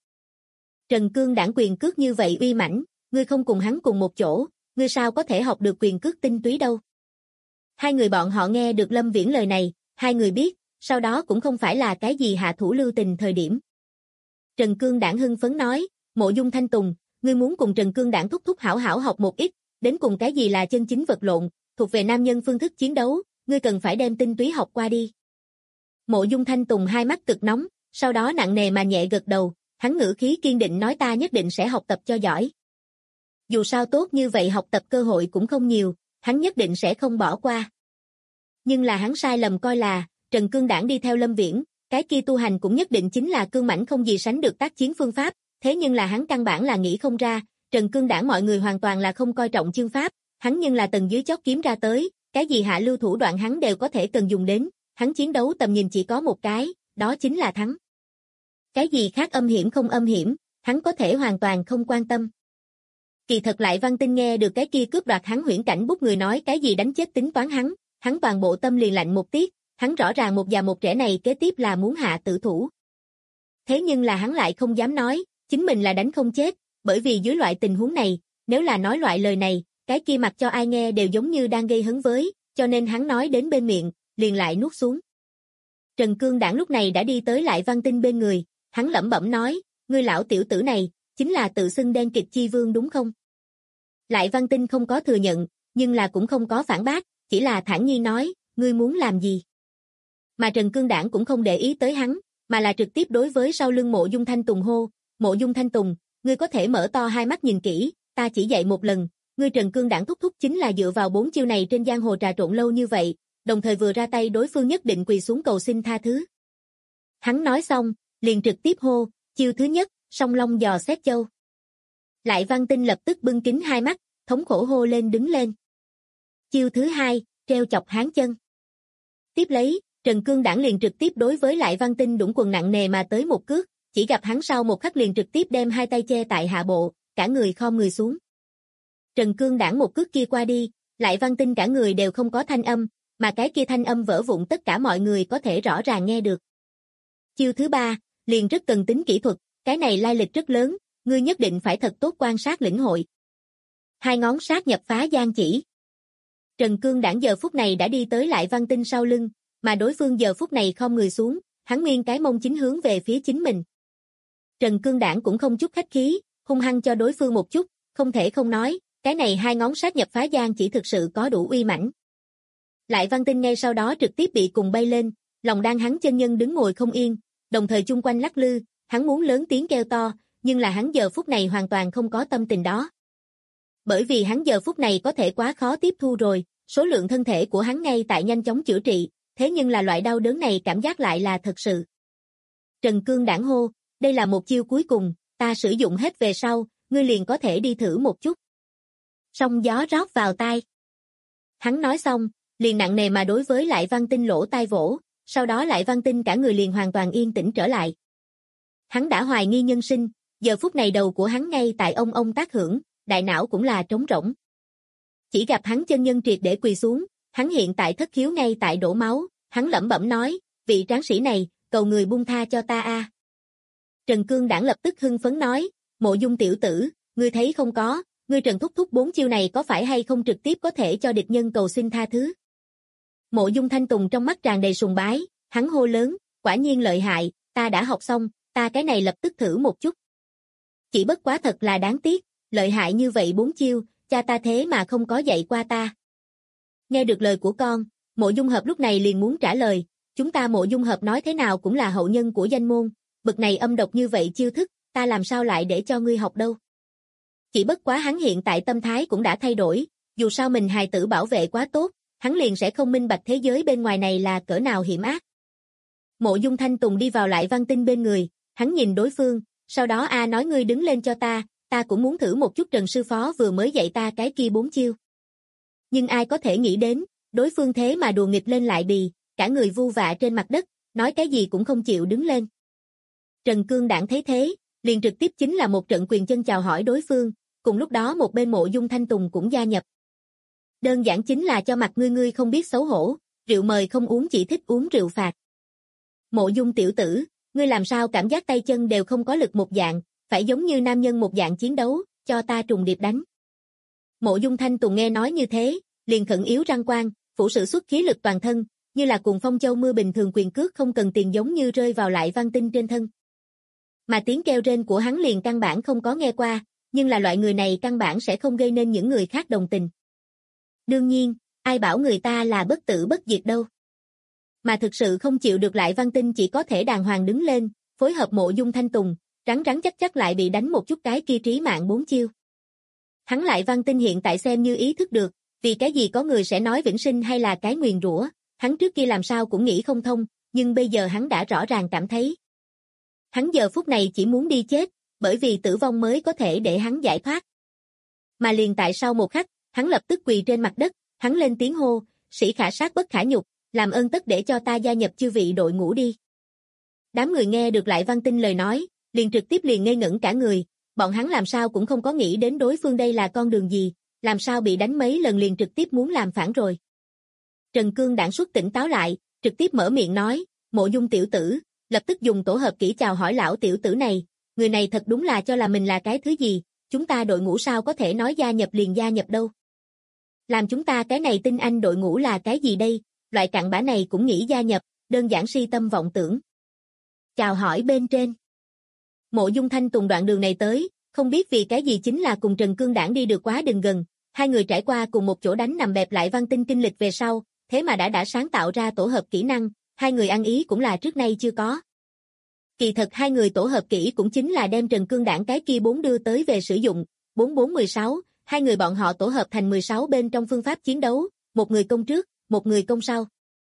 Speaker 2: Trần Cương Đảng quyền cước như vậy uy mãnh, ngươi không cùng hắn cùng một chỗ, ngươi sao có thể học được quyền cước tinh túy đâu. Hai người bọn họ nghe được Lâm Viễn lời này, hai người biết, sau đó cũng không phải là cái gì hạ thủ lưu tình thời điểm. Trần Cương Đảng hưng phấn nói, Mộ Dung Thanh Tùng, ngươi muốn cùng Trần Cương Đảng thúc thúc hảo hảo học một ít, đến cùng cái gì là chân chính vật lộn, thuộc về nam nhân phương thức chiến đấu, ngươi cần phải đem tinh túy học qua đi. Mộ Dung Thanh Tùng hai mắt cực nóng, sau đó nặng nề mà nhẹ gật đầu, hắn ngữ khí kiên định nói ta nhất định sẽ học tập cho giỏi. Dù sao tốt như vậy học tập cơ hội cũng không nhiều, hắn nhất định sẽ không bỏ qua. Nhưng là hắn sai lầm coi là, Trần Cương Đảng đi theo Lâm Viễn, cái kia tu hành cũng nhất định chính là cương mãnh không gì sánh được tác chiến phương pháp, thế nhưng là hắn căn bản là nghĩ không ra, Trần Cương Đảng mọi người hoàn toàn là không coi trọng chương pháp, hắn nhưng là tầng dưới chót kiếm ra tới, cái gì hạ lưu thủ đoạn hắn đều có thể cần dùng đến, hắn chiến đấu tầm nhìn chỉ có một cái, đó chính là thắng. Cái gì khác âm hiểm không âm hiểm, hắn có thể hoàn toàn không quan tâm. Kỳ thật Lại Văn Tinh nghe được cái kia cướp đoạt hắn huyễn cảnh bút người nói cái gì đánh chết tính toán hắn toàn bộ tâm liền lạnh một tiết, hắn rõ ràng một già một trẻ này kế tiếp là muốn hạ tử thủ. Thế nhưng là hắn lại không dám nói, chính mình là đánh không chết, bởi vì dưới loại tình huống này, nếu là nói loại lời này, cái kia mặc cho ai nghe đều giống như đang gây hấn với, cho nên hắn nói đến bên miệng, liền lại nuốt xuống. Trần Cương Đảng lúc này đã đi tới Lại Văn Tinh bên người, hắn lẩm bẩm nói, ngươi lão tiểu tử này, chính là tự xưng đen kịch chi vương đúng không? Lại Văn Tinh không có thừa nhận, nhưng là cũng không có phản bác, chỉ là thản nhiên nói, ngươi muốn làm gì? Mà Trần Cương Đảng cũng không để ý tới hắn, mà là trực tiếp đối với sau lưng Mộ Dung Thanh Tùng hô, Mộ Dung Thanh Tùng, ngươi có thể mở to hai mắt nhìn kỹ, ta chỉ dạy một lần, ngươi Trần Cương Đảng thúc thúc chính là dựa vào 4 chiêu này trên giang hồ trà trộn lâu như vậy, đồng thời vừa ra tay đối phương nhất định quỳ xuống cầu xin tha thứ. Hắn nói xong, liền trực tiếp hô, chiêu thứ nhất, Song Long dò xét châu. Lại Văn Tinh lập tức bưng kín hai mắt, thống khổ hô lên đứng lên. Chiêu thứ hai, treo chọc hán chân. Tiếp lấy, Trần Cương Đảng liền trực tiếp đối với Lại Văn Tinh đũng quần nặng nề mà tới một cước, chỉ gặp hắn sau một khắc liền trực tiếp đem hai tay che tại hạ bộ, cả người khom người xuống. Trần Cương Đảng một cước kia qua đi, Lại Văn Tinh cả người đều không có thanh âm, mà cái kia thanh âm vỡ vụn tất cả mọi người có thể rõ ràng nghe được. Chiêu thứ ba, liền rất cần tính kỹ thuật, cái này lai lịch rất lớn, ngươi nhất định phải thật tốt quan sát lĩnh hội. Hai ngón sát nhập phá gian chỉ. Trần Cương Đảng giờ phút này đã đi tới Lại Văn Tinh sau lưng, mà đối phương giờ phút này khom người xuống, hắn nguyên cái mông chính hướng về phía chính mình. Trần Cương Đảng cũng không chút khách khí, hung hăng cho đối phương một chút, không thể không nói, cái này hai ngón sát nhập phá gian chỉ thực sự có đủ uy mãnh. Lại Văn Tinh ngay sau đó trực tiếp bị cùng bay lên, lòng đang hắn chân nhân đứng ngồi không yên, đồng thời chung quanh lắc lư, hắn muốn lớn tiếng kêu to, nhưng là hắn giờ phút này hoàn toàn không có tâm tình đó. Bởi vì hắn giờ phút này có thể quá khó tiếp thu rồi, số lượng thân thể của hắn ngay tại nhanh chóng chữa trị, thế nhưng là loại đau đớn này cảm giác lại là thật sự. Trần Cương Đảng hô, đây là một chiêu cuối cùng, ta sử dụng hết về sau, ngươi liền có thể đi thử một chút. Sóng gió rót vào tai. Hắn nói xong, liền nặng nề mà đối với Lại Văn Tinh lỗ tai vỗ, sau đó Lại Văn Tinh cả người liền hoàn toàn yên tĩnh trở lại. Hắn đã hoài nghi nhân sinh, giờ phút này đầu của hắn ngay tại ông tác hưởng, đại não cũng là trống rỗng. Chỉ gặp hắn chân nhân triệt để quỳ xuống, hắn hiện tại thất khiếu ngay tại đổ máu, hắn lẩm bẩm nói, vị tráng sĩ này, cầu người buông tha cho ta a. Trần Cương Đảng lập tức hưng phấn nói, Mộ Dung tiểu tử, ngươi thấy không có, ngươi Trần thúc thúc 4 chiêu này có phải hay không trực tiếp có thể cho địch nhân cầu xin tha thứ. Mộ Dung Thanh Tùng trong mắt tràn đầy sùng bái, hắn hô lớn, quả nhiên lợi hại, ta đã học xong, ta cái này lập tức thử một chút. Chỉ bất quá thật là đáng tiếc, lợi hại như vậy 4 chiêu, cha ta thế mà không có dạy qua ta. Nghe được lời của con, Mộ Dung Hợp lúc này liền muốn trả lời, chúng ta Mộ Dung Hợp nói thế nào cũng là hậu nhân của danh môn, bực này âm độc như vậy chiêu thức, ta làm sao lại để cho ngươi học đâu. Chỉ bất quá hắn hiện tại tâm thái cũng đã thay đổi, dù sao mình hài tử bảo vệ quá tốt, hắn liền sẽ không minh bạch thế giới bên ngoài này là cỡ nào hiểm ác. Mộ Dung Thanh Tùng đi vào Lại Văn Tinh bên người, hắn nhìn đối phương, sau đó nói ngươi đứng lên cho ta cũng muốn thử một chút Trần sư phó vừa mới dạy ta cái kia 4 chiêu. Nhưng ai có thể nghĩ đến, đối phương thế mà đùa nghịch lên lại bì, cả người vu vạ trên mặt đất, nói cái gì cũng không chịu đứng lên. Trần Cương Đảng thấy thế, liền trực tiếp chính là một trận quyền chân chào hỏi đối phương, cùng lúc đó một bên Mộ Dung Thanh Tùng cũng gia nhập. Đơn giản chính là cho mặt ngươi không biết xấu hổ, rượu mời không uống chỉ thích uống rượu phạt. Mộ Dung tiểu tử, ngươi làm sao cảm giác tay chân đều không có lực một dạng, phải giống như nam nhân một dạng chiến đấu, cho ta trùng điệp đánh. Mộ Dung Thanh Tùng nghe nói như thế, liền khẩn yếu răng quan, phủ sự xuất khí lực toàn thân, như là cùng phong châu mưa bình thường quyền cước không cần tiền giống như rơi vào Lại Văn Tinh trên thân. Mà tiếng kêu rên của hắn liền căn bản không có nghe qua, nhưng là loại người này căn bản sẽ không gây nên những người khác đồng tình. Đương nhiên, ai bảo người ta là bất tử bất diệt đâu. Mà thực sự không chịu được Lại Văn Tinh chỉ có thể đàng hoàng đứng lên, phối hợp Mộ Dung Thanh Tùng, rắn chắc lại bị đánh một chút cái kia trí mạng 4 chiêu. Hắn Lại Văn Tinh hiện tại xem như ý thức được, vì cái gì có người sẽ nói vĩnh sinh hay là cái nguyền rủa, hắn trước kia làm sao cũng nghĩ không thông, nhưng bây giờ hắn đã rõ ràng cảm thấy. Hắn giờ phút này chỉ muốn đi chết, bởi vì tử vong mới có thể để hắn giải thoát. Mà liền tại sau một khắc, Hắn lập tức quỳ trên mặt đất, hắn lên tiếng hô, sĩ khả sát bất khả nhục, làm ơn tất để cho ta gia nhập chư vị đội ngũ đi. Đám người nghe được Lại Văn Tinh lời nói, liền trực tiếp ngây ngẩn cả người, bọn hắn làm sao cũng không có nghĩ đến đối phương đây là con đường gì, làm sao bị đánh mấy lần liền trực tiếp muốn làm phản rồi. Trần Cương đãng xuất tỉnh táo lại, trực tiếp mở miệng nói, Mộ Dung tiểu tử, lập tức dùng tổ hợp kỹ chào hỏi lão tiểu tử này, người này thật đúng là cho là mình là cái thứ gì, chúng ta đội ngũ sao có thể nói gia nhập liền gia nhập đâu. Làm chúng ta cái này tinh anh đội ngũ là cái gì đây, loại cặn bã này cũng nghĩ gia nhập, đơn giản si tâm vọng tưởng. Chào hỏi bên trên. Mộ Dung Thanh Tùng đoạn đường này tới, không biết vì cái gì chính là cùng Trần Cương đãng đi được quá đừng gần, hai người trải qua cùng một chỗ đánh nằm bẹp Lại Văn Tinh kinh lịch về sau, thế mà đã sáng tạo ra tổ hợp kỹ năng, hai người ăn ý cũng là trước nay chưa có. Kỳ thật hai người tổ hợp kỹ cũng chính là đem Trần Cương đãng cái kia 4 đưa tới về sử dụng, 4416, hai người bọn họ tổ hợp thành 16 bên trong phương pháp chiến đấu, một người công trước, một người công sau.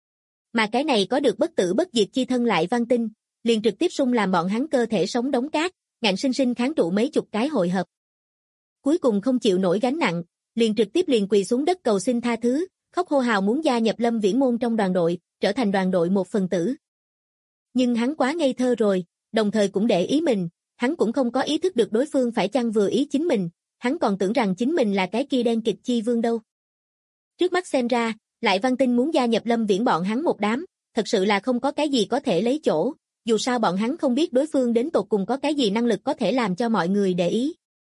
Speaker 2: Mà cái này có được bất tử bất diệt chi thân Lại Văn Tinh, liền trực tiếp xung làm bọn hắn cơ thể sống đống cát, ngạnh sinh sinh kháng trụ mấy chục cái hội hợp. Cuối cùng không chịu nổi gánh nặng, liền trực tiếp quỳ xuống đất cầu xin tha thứ, khóc hô hào muốn gia nhập Lâm Viễn Môn trong đoàn đội, trở thành đoàn đội một phần tử. Nhưng hắn quá ngây thơ rồi, đồng thời cũng để ý mình, hắn cũng không có ý thức được đối phương phải chăng vừa ý chính mình, hắn còn tưởng rằng chính mình là cái kia đen kịch chi vương đâu. Trước mắt xem ra, Lại Văn Tinh muốn gia nhập Lâm Viễn bọn hắn một đám, thật sự là không có cái gì có thể lấy chỗ, dù sao bọn hắn không biết đối phương đến tột cùng có cái gì năng lực có thể làm cho mọi người để ý.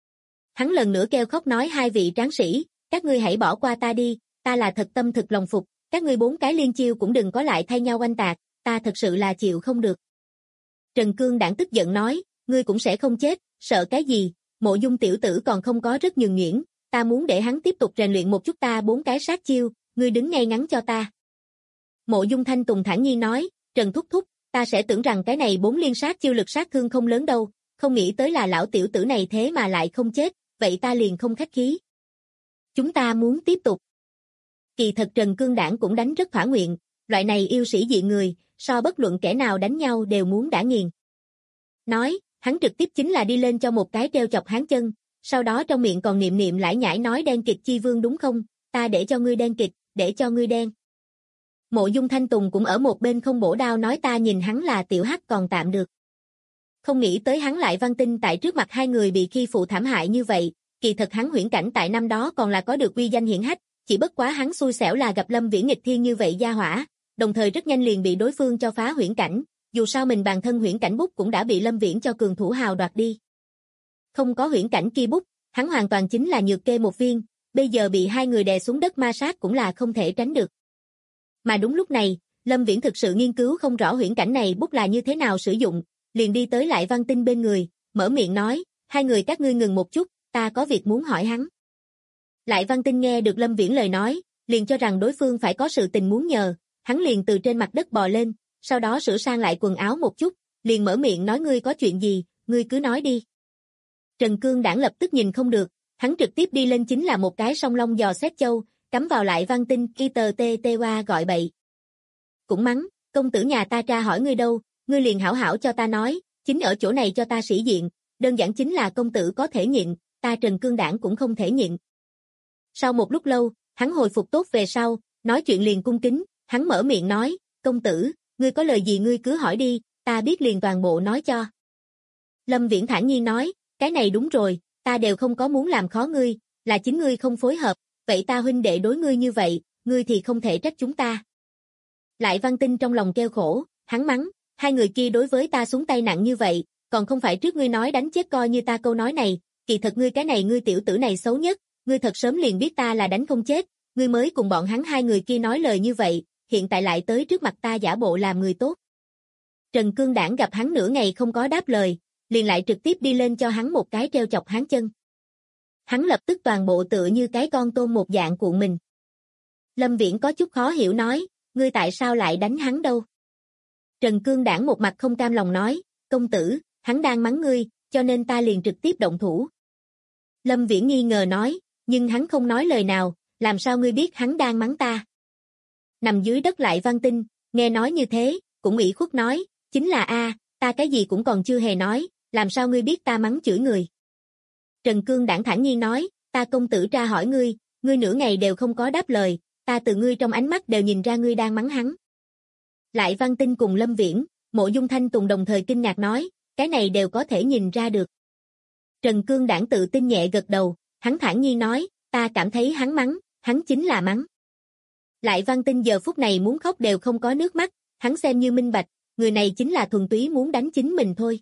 Speaker 2: Hắn lần nữa kêu khóc nói hai vị tráng sĩ, các ngươi hãy bỏ qua ta đi, ta là thật tâm thực lòng phục, các ngươi 4 cái liên chiêu cũng đừng có lại thay nhau oanh tạc, ta thật sự là chịu không được. Trần Cương đãng tức giận nói, ngươi cũng sẽ không chết, sợ cái gì, Mộ Dung tiểu tử còn không có rất nhường nhuyễn, ta muốn để hắn tiếp tục rèn luyện một chút ta 4 cái sát chiêu, ngươi đứng ngay ngắn cho ta. Mộ Dung Thanh Tùng thản nhiên nói, Trần thúc thúc, ta sẽ tưởng rằng cái này 4 liên sát chiêu lực sát thương không lớn đâu, không nghĩ tới là lão tiểu tử này thế mà lại không chết, vậy ta liền không khách khí. Chúng ta muốn tiếp tục. Kỳ thật Trần Cương đãng cũng đánh rất thỏa nguyện, loại này yêu sĩ dị người, so bất luận kẻ nào đánh nhau đều muốn đã nghiền. Nói, hắn trực tiếp chính là đi lên cho một cái treo chọc hắn chân, sau đó trong miệng còn niệm lải nhải nói đen kịch chi vương đúng không, ta để cho ngươi đen kịch, để cho ngươi đen. Mộ Dung Thanh Tùng cũng ở một bên không bổ đao nói ta nhìn hắn là tiểu hắc còn tạm được. Không nghĩ tới hắn Lại Văn Tinh tại trước mặt hai người bị khi phụ thảm hại như vậy, kỳ thật hắn huyễn cảnh tại năm đó còn là có được uy danh hiển hách, chỉ bất quá hắn xui xẻo là gặp Lâm Viễn nghịch thiên như vậy gia hỏa, đồng thời rất nhanh liền bị đối phương cho phá huyễn cảnh, dù sao mình bản thân huyễn cảnh bút cũng đã bị Lâm Viễn cho cường thủ hào đoạt đi. Không có huyễn cảnh kia bút, hắn hoàn toàn chính là nhược kê một viên, bây giờ bị hai người đè xuống đất ma sát cũng là không thể tránh được. Mà đúng lúc này, Lâm Viễn thực sự nghiên cứu không rõ huyễn cảnh này bút là như thế nào sử dụng, liền đi tới Lại Văn Tinh bên người, mở miệng nói, hai người các ngươi ngừng một chút, ta có việc muốn hỏi hắn. Lại Văn Tinh nghe được Lâm Viễn lời nói, liền cho rằng đối phương phải có sự tình muốn nhờ, hắn liền từ trên mặt đất bò lên, sau đó sửa sang lại quần áo một chút, liền mở miệng nói ngươi có chuyện gì, ngươi cứ nói đi. Trần Cương đãng lập tức nhìn không được, hắn trực tiếp đi lên chính là một cái song long giò xét châu, cắm vào Lại Văn Tinh kia tờ tê tê qua gọi bậy. Cũng mắng, công tử nhà ta tra hỏi ngươi đâu, ngươi liền hảo hảo cho ta nói, chính ở chỗ này cho ta sĩ diện, đơn giản chính là công tử có thể nhịn, ta Trần Cương đãng cũng không thể nhịn. Sau một lúc lâu, hắn hồi phục tốt về sau, nói chuyện liền cung kính, hắn mở miệng nói, công tử, ngươi có lời gì ngươi cứ hỏi đi, ta biết liền toàn bộ nói cho. Lâm Viễn thản nhiên nói, cái này đúng rồi, ta đều không có muốn làm khó ngươi, là chính ngươi không phối hợp, vậy ta huynh đệ đối ngươi như vậy, ngươi thì không thể trách chúng ta. Lại Văn Tinh trong lòng kêu khổ, hắn mắng, hai người kia đối với ta xuống tay nặng như vậy, còn không phải trước ngươi nói đánh chết coi như ta câu nói này, kỳ thật ngươi cái này ngươi tiểu tử này xấu nhất, ngươi thật sớm liền biết ta là đánh không chết, ngươi mới cùng bọn hắn hai người kia nói lời như vậy, hiện tại lại tới trước mặt ta giả bộ làm người tốt. Trần Cương đãng gặp hắn nửa ngày không có đáp lời, liền lại trực tiếp đi lên cho hắn một cái treo chọc hắn chân. Hắn lập tức toàn bộ tựa như cái con tôm một dạng cuộn mình. Lâm Viễn có chút khó hiểu nói, ngươi tại sao lại đánh hắn đâu? Trần Cương đãng một mặt không cam lòng nói, công tử, hắn đang mắng ngươi, cho nên ta liền trực tiếp động thủ. Lâm Viễn nghi ngờ nói, nhưng hắn không nói lời nào, làm sao ngươi biết hắn đang mắng ta? Nằm dưới đất Lại Văn Tinh, nghe nói như thế, cũng ủy khuất nói, chính là ta cái gì cũng còn chưa hề nói, làm sao ngươi biết ta mắng chửi người? Trần Cương đãng thản nhiên nói, ta công tử tra hỏi ngươi, Ngươi nửa ngày đều không có đáp lời, ta từ ngươi trong ánh mắt đều nhìn ra ngươi đang mắng hắn. Lại Văn Tinh cùng Lâm Viễn, Mộ Dung Thanh Tùng đồng thời kinh ngạc nói, cái này đều có thể nhìn ra được. Trần Cương Đảng tự tin nhẹ gật đầu, hắn thản nhiên nói, ta cảm thấy hắn mắng, hắn chính là mắng. Lại Văn Tinh giờ phút này muốn khóc đều không có nước mắt, hắn xem như minh bạch, người này chính là thuần túy muốn đánh chính mình thôi.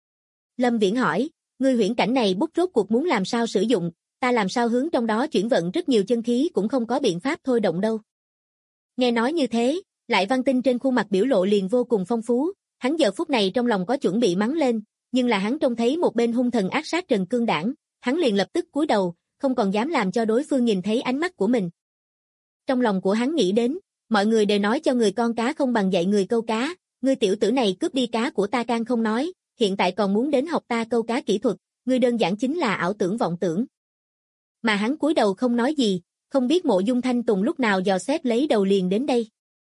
Speaker 2: Lâm Viễn hỏi, ngươi huyễn cảnh này bút rốt cuộc muốn làm sao sử dụng, ta làm sao hướng trong đó chuyển vận rất nhiều chân khí cũng không có biện pháp thôi động đâu. Nghe nói như thế, Lại Văn Tinh trên khuôn mặt biểu lộ liền vô cùng phong phú, hắn giờ phút này trong lòng có chuẩn bị mắng lên, nhưng là hắn trông thấy một bên hung thần ác sát Trần Cương Đảng, hắn liền lập tức cúi đầu, không còn dám làm cho đối phương nhìn thấy ánh mắt của mình. Trong lòng của hắn nghĩ đến, mọi người đều nói cho người con cá không bằng dạy người câu cá, ngươi tiểu tử này cướp đi cá của ta can không nói, hiện tại còn muốn đến học ta câu cá kỹ thuật, ngươi đơn giản chính là ảo tưởng vọng tưởng. Mà hắn cúi đầu không nói gì, không biết Mộ Dung Thanh Tùng lúc nào dò xét lấy đầu liền đến đây.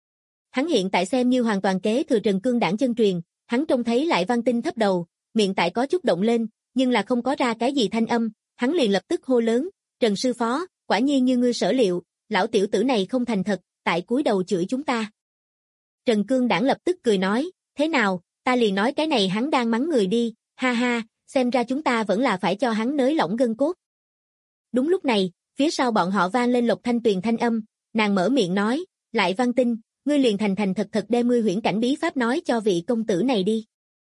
Speaker 2: Hắn hiện tại xem như hoàn toàn kế thừa Trần Cương Đảng chân truyền, hắn trông thấy Lại Văn Tinh thấp đầu, miệng tại có chút động lên, nhưng là không có ra cái gì thanh âm, hắn liền lập tức hô lớn, Trần sư phó, quả nhiên như ngươi sở liệu, lão tiểu tử này không thành thật, tại cúi đầu chửi chúng ta. Trần Cương Đảng lập tức cười nói, thế nào, ta liền nói cái này hắn đang mắng người đi, ha ha, xem ra chúng ta vẫn là phải cho hắn nới lỏng gân cốt. Đúng lúc này, phía sau bọn họ vang lên Lộc Thanh Tuyền thanh âm, nàng mở miệng nói, Lại Văn Tinh, ngươi liền thành thành thật thật đem ngươi huyễn cảnh bí pháp nói cho vị công tử này đi.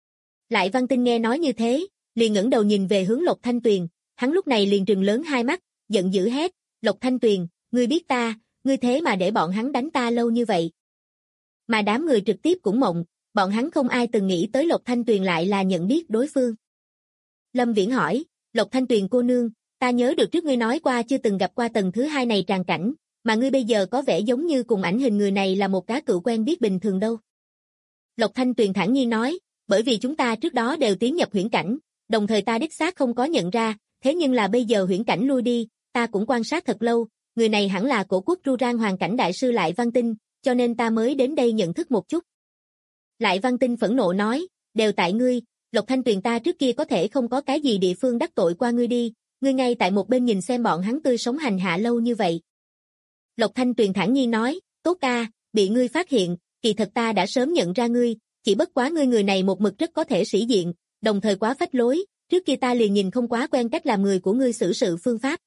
Speaker 2: Lại Văn Tinh nghe nói như thế, liền ngẩng đầu nhìn về hướng Lộc Thanh Tuyền, hắn lúc này liền trừng lớn hai mắt, giận dữ hét, Lộc Thanh Tuyền, ngươi biết ta, ngươi thế mà để bọn hắn đánh ta lâu như vậy. Mà đám người trực tiếp cũng mộng, bọn hắn không ai từng nghĩ tới Lộc Thanh Tuyền lại là nhận biết đối phương. Lâm Viễn hỏi, Lộc Thanh Tuyền cô nương, ta nhớ được trước ngươi nói qua chưa từng gặp qua tầng thứ 2 này tràng cảnh, mà ngươi bây giờ có vẻ giống như cùng ảnh hình người này là một cá cựu quen biết bình thường đâu. Lộc Thanh Tuyền thản nhiên nói, bởi vì chúng ta trước đó đều tiến nhập huyễn cảnh, đồng thời ta đích xác không có nhận ra, thế nhưng là bây giờ huyễn cảnh lui đi, ta cũng quan sát thật lâu, người này hẳn là Cổ Quốc Ru Rang Hoàn Cảnh Đại sư Lại Văn Tinh, cho nên ta mới đến đây nhận thức một chút. Lại Văn Tinh phẫn nộ nói, đều tại ngươi, Lộc Thanh Tuyền ta trước kia có thể không có cái gì địa phương đắc tội qua ngươi đi, ngươi ngay tại một bên nhìn xem bọn hắn tươi sống hành hạ lâu như vậy. Lộc Thanh Tuyền thản nhiên nói, tốt ca, bị ngươi phát hiện, kỳ thật ta đã sớm nhận ra ngươi, chỉ bất quá ngươi người này một mực rất có thể sĩ diện, đồng thời quá phách lối, trước kia ta liền nhìn không quá quen cách làm người của ngươi xử sự phương pháp.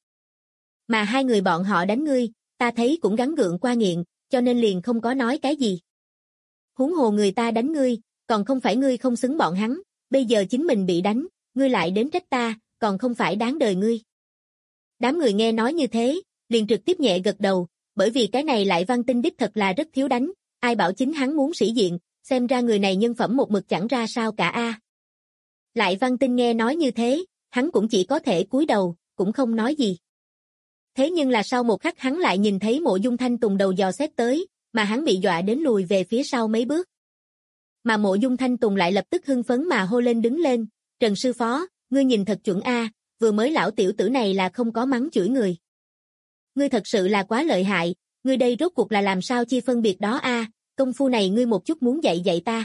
Speaker 2: Mà hai người bọn họ đánh ngươi, ta thấy cũng gắng gượng qua nghiện, cho nên liền không có nói cái gì. Huống hồ người ta đánh ngươi, còn không phải ngươi không xứng bọn hắn, bây giờ chính mình bị đánh, ngươi lại đến trách ta, còn không phải đáng đời ngươi. Đám người nghe nói như thế, liền trực tiếp nhẹ gật đầu, bởi vì cái này Lại Văn Tinh đích thật là rất thiếu đánh, ai bảo chính hắn muốn sĩ diện, xem ra người này nhân phẩm một mực chẳng ra sao cả a. Lại Văn Tinh nghe nói như thế, hắn cũng chỉ có thể cúi đầu, cũng không nói gì. Thế nhưng là sau một khắc hắn lại nhìn thấy Mộ Dung Thanh Tùng đầu dò xét tới, mà hắn bị dọa đến lùi về phía sau mấy bước. Mà Mộ Dung Thanh Tùng lại lập tức hưng phấn mà hô lên đứng lên, Trần sư phó, ngươi nhìn thật chuẩn a, vừa mới lão tiểu tử này là không có mắng chửi người. Ngươi thật sự là quá lợi hại, ngươi đây rốt cuộc là làm sao chi phân biệt đó a, công phu này ngươi một chút muốn dạy ta.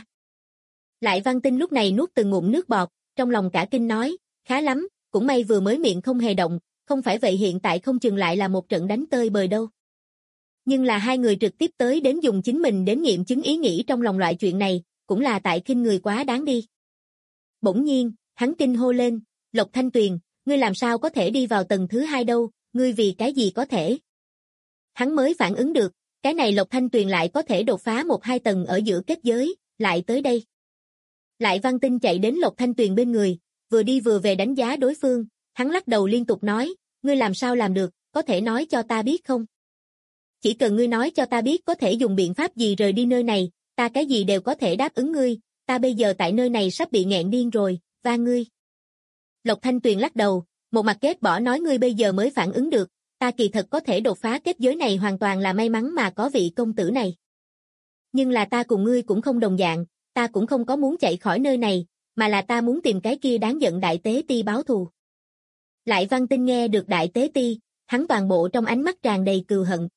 Speaker 2: Lại Văn Tinh lúc này nuốt từng ngụm nước bọt, trong lòng cả kinh nói, khá lắm, cũng may vừa mới miệng không hề động, không phải vậy hiện tại không chừng lại là một trận đánh tơi bời đâu. Nhưng là hai người trực tiếp tới đến dùng chính mình đến nghiệm chứng ý nghĩ trong lòng loại chuyện này, cũng là tại khinh người quá đáng đi. Bỗng nhiên, hắn kinh hô lên, Lộc Thanh Tuyền, ngươi làm sao có thể đi vào tầng thứ 2 đâu, ngươi vì cái gì có thể? Hắn mới phản ứng được, cái này Lộc Thanh Tuyền lại có thể đột phá 1-2 tầng ở giữa kết giới, lại tới đây. Lại Văn Tinh chạy đến Lộc Thanh Tuyền bên người, vừa đi vừa về đánh giá đối phương, hắn lắc đầu liên tục nói, ngươi làm sao làm được, có thể nói cho ta biết không? Chỉ cần ngươi nói cho ta biết có thể dùng biện pháp gì rời đi nơi này, ta cái gì đều có thể đáp ứng ngươi, ta bây giờ tại nơi này sắp bị nghẹn điên rồi, va ngươi. Lộc Thanh Tuyền lắc đầu, một mặt ghét bỏ nói ngươi bây giờ mới phản ứng được, ta kỳ thật có thể đột phá kết giới này hoàn toàn là may mắn mà có vị công tử này. Nhưng là ta cùng ngươi cũng không đồng dạng, ta cũng không có muốn chạy khỏi nơi này, mà là ta muốn tìm cái kia đáng giận Đại Tế Ti báo thù. Lại Văn Tinh nghe được Đại Tế Ti, hắn toàn bộ trong ánh mắt tràn đầy cừu hận.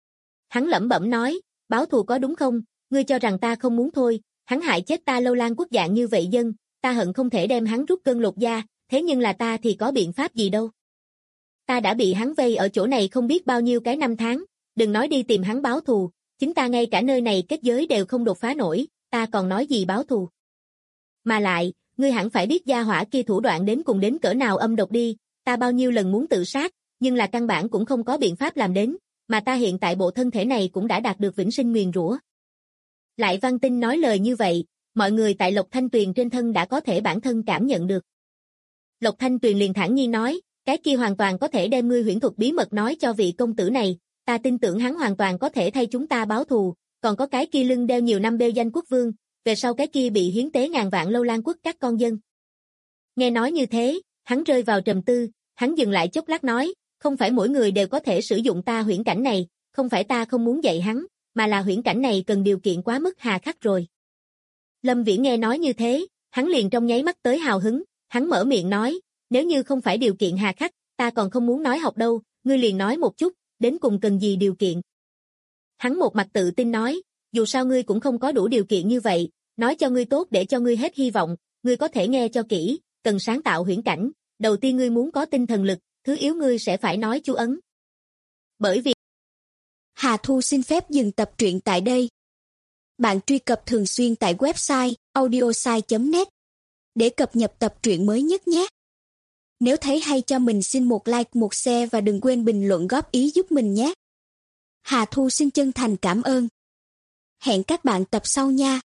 Speaker 2: Hắn lẩm bẩm nói, báo thù có đúng không, ngươi cho rằng ta không muốn thôi, hắn hại chết ta Lâu Lan quốc dạng như vậy dân, ta hận không thể đem hắn rút cân lột da, thế nhưng là ta thì có biện pháp gì đâu. Ta đã bị hắn vây ở chỗ này không biết bao nhiêu cái năm tháng, đừng nói đi tìm hắn báo thù, chính ta ngay cả nơi này kết giới đều không đột phá nổi, ta còn nói gì báo thù. Mà lại, ngươi hẳn phải biết gia hỏa kia thủ đoạn đến cùng đến cỡ nào âm độc đi, ta bao nhiêu lần muốn tự sát, nhưng là căn bản cũng không có biện pháp làm đến, mà ta hiện tại bộ thân thể này cũng đã đạt được vĩnh sinh nguyền rủa. Lại Văn Tinh nói lời như vậy, mọi người tại Lộc Thanh Tuyền trên thân đã có thể bản thân cảm nhận được. Lộc Thanh Tuyền liền thản nhiên nói, cái kia hoàn toàn có thể đem ngươi huyễn thuật bí mật nói cho vị công tử này, ta tin tưởng hắn hoàn toàn có thể thay chúng ta báo thù, còn có cái kia lưng đeo nhiều năm bêu danh quốc vương, về sau cái kia bị hiến tế ngàn vạn Lâu Lan quốc các con dân. Nghe nói như thế, hắn rơi vào trầm tư, hắn dừng lại chốc lát nói, không phải mỗi người đều có thể sử dụng ta huyễn cảnh này, không phải ta không muốn dạy hắn, mà là huyễn cảnh này cần điều kiện quá mức hà khắc rồi. Lâm Viễn nghe nói như thế, hắn liền trong nháy mắt tới hào hứng, hắn mở miệng nói, nếu như không phải điều kiện hà khắc, ta còn không muốn nói học đâu, ngươi liền nói một chút, đến cùng cần gì điều kiện. Hắn một mặt tự tin nói, dù sao ngươi cũng không có đủ điều kiện như vậy, nói cho ngươi tốt để cho ngươi hết hy vọng, ngươi có thể nghe cho kỹ, cần sáng tạo huyễn cảnh, đầu tiên ngươi muốn có tinh thần lực, thứ yếu ngươi sẽ phải nói chú ấn. Bởi vì
Speaker 3: Hà Thu xin phép dừng tập truyện tại đây. Bạn truy cập thường xuyên tại website audiosai.net để cập nhật tập truyện mới nhất nhé. Nếu thấy hay cho mình xin một like, một share và đừng quên bình luận góp ý giúp mình nhé. Hà Thu xin chân thành cảm ơn. Hẹn các bạn tập sau nha.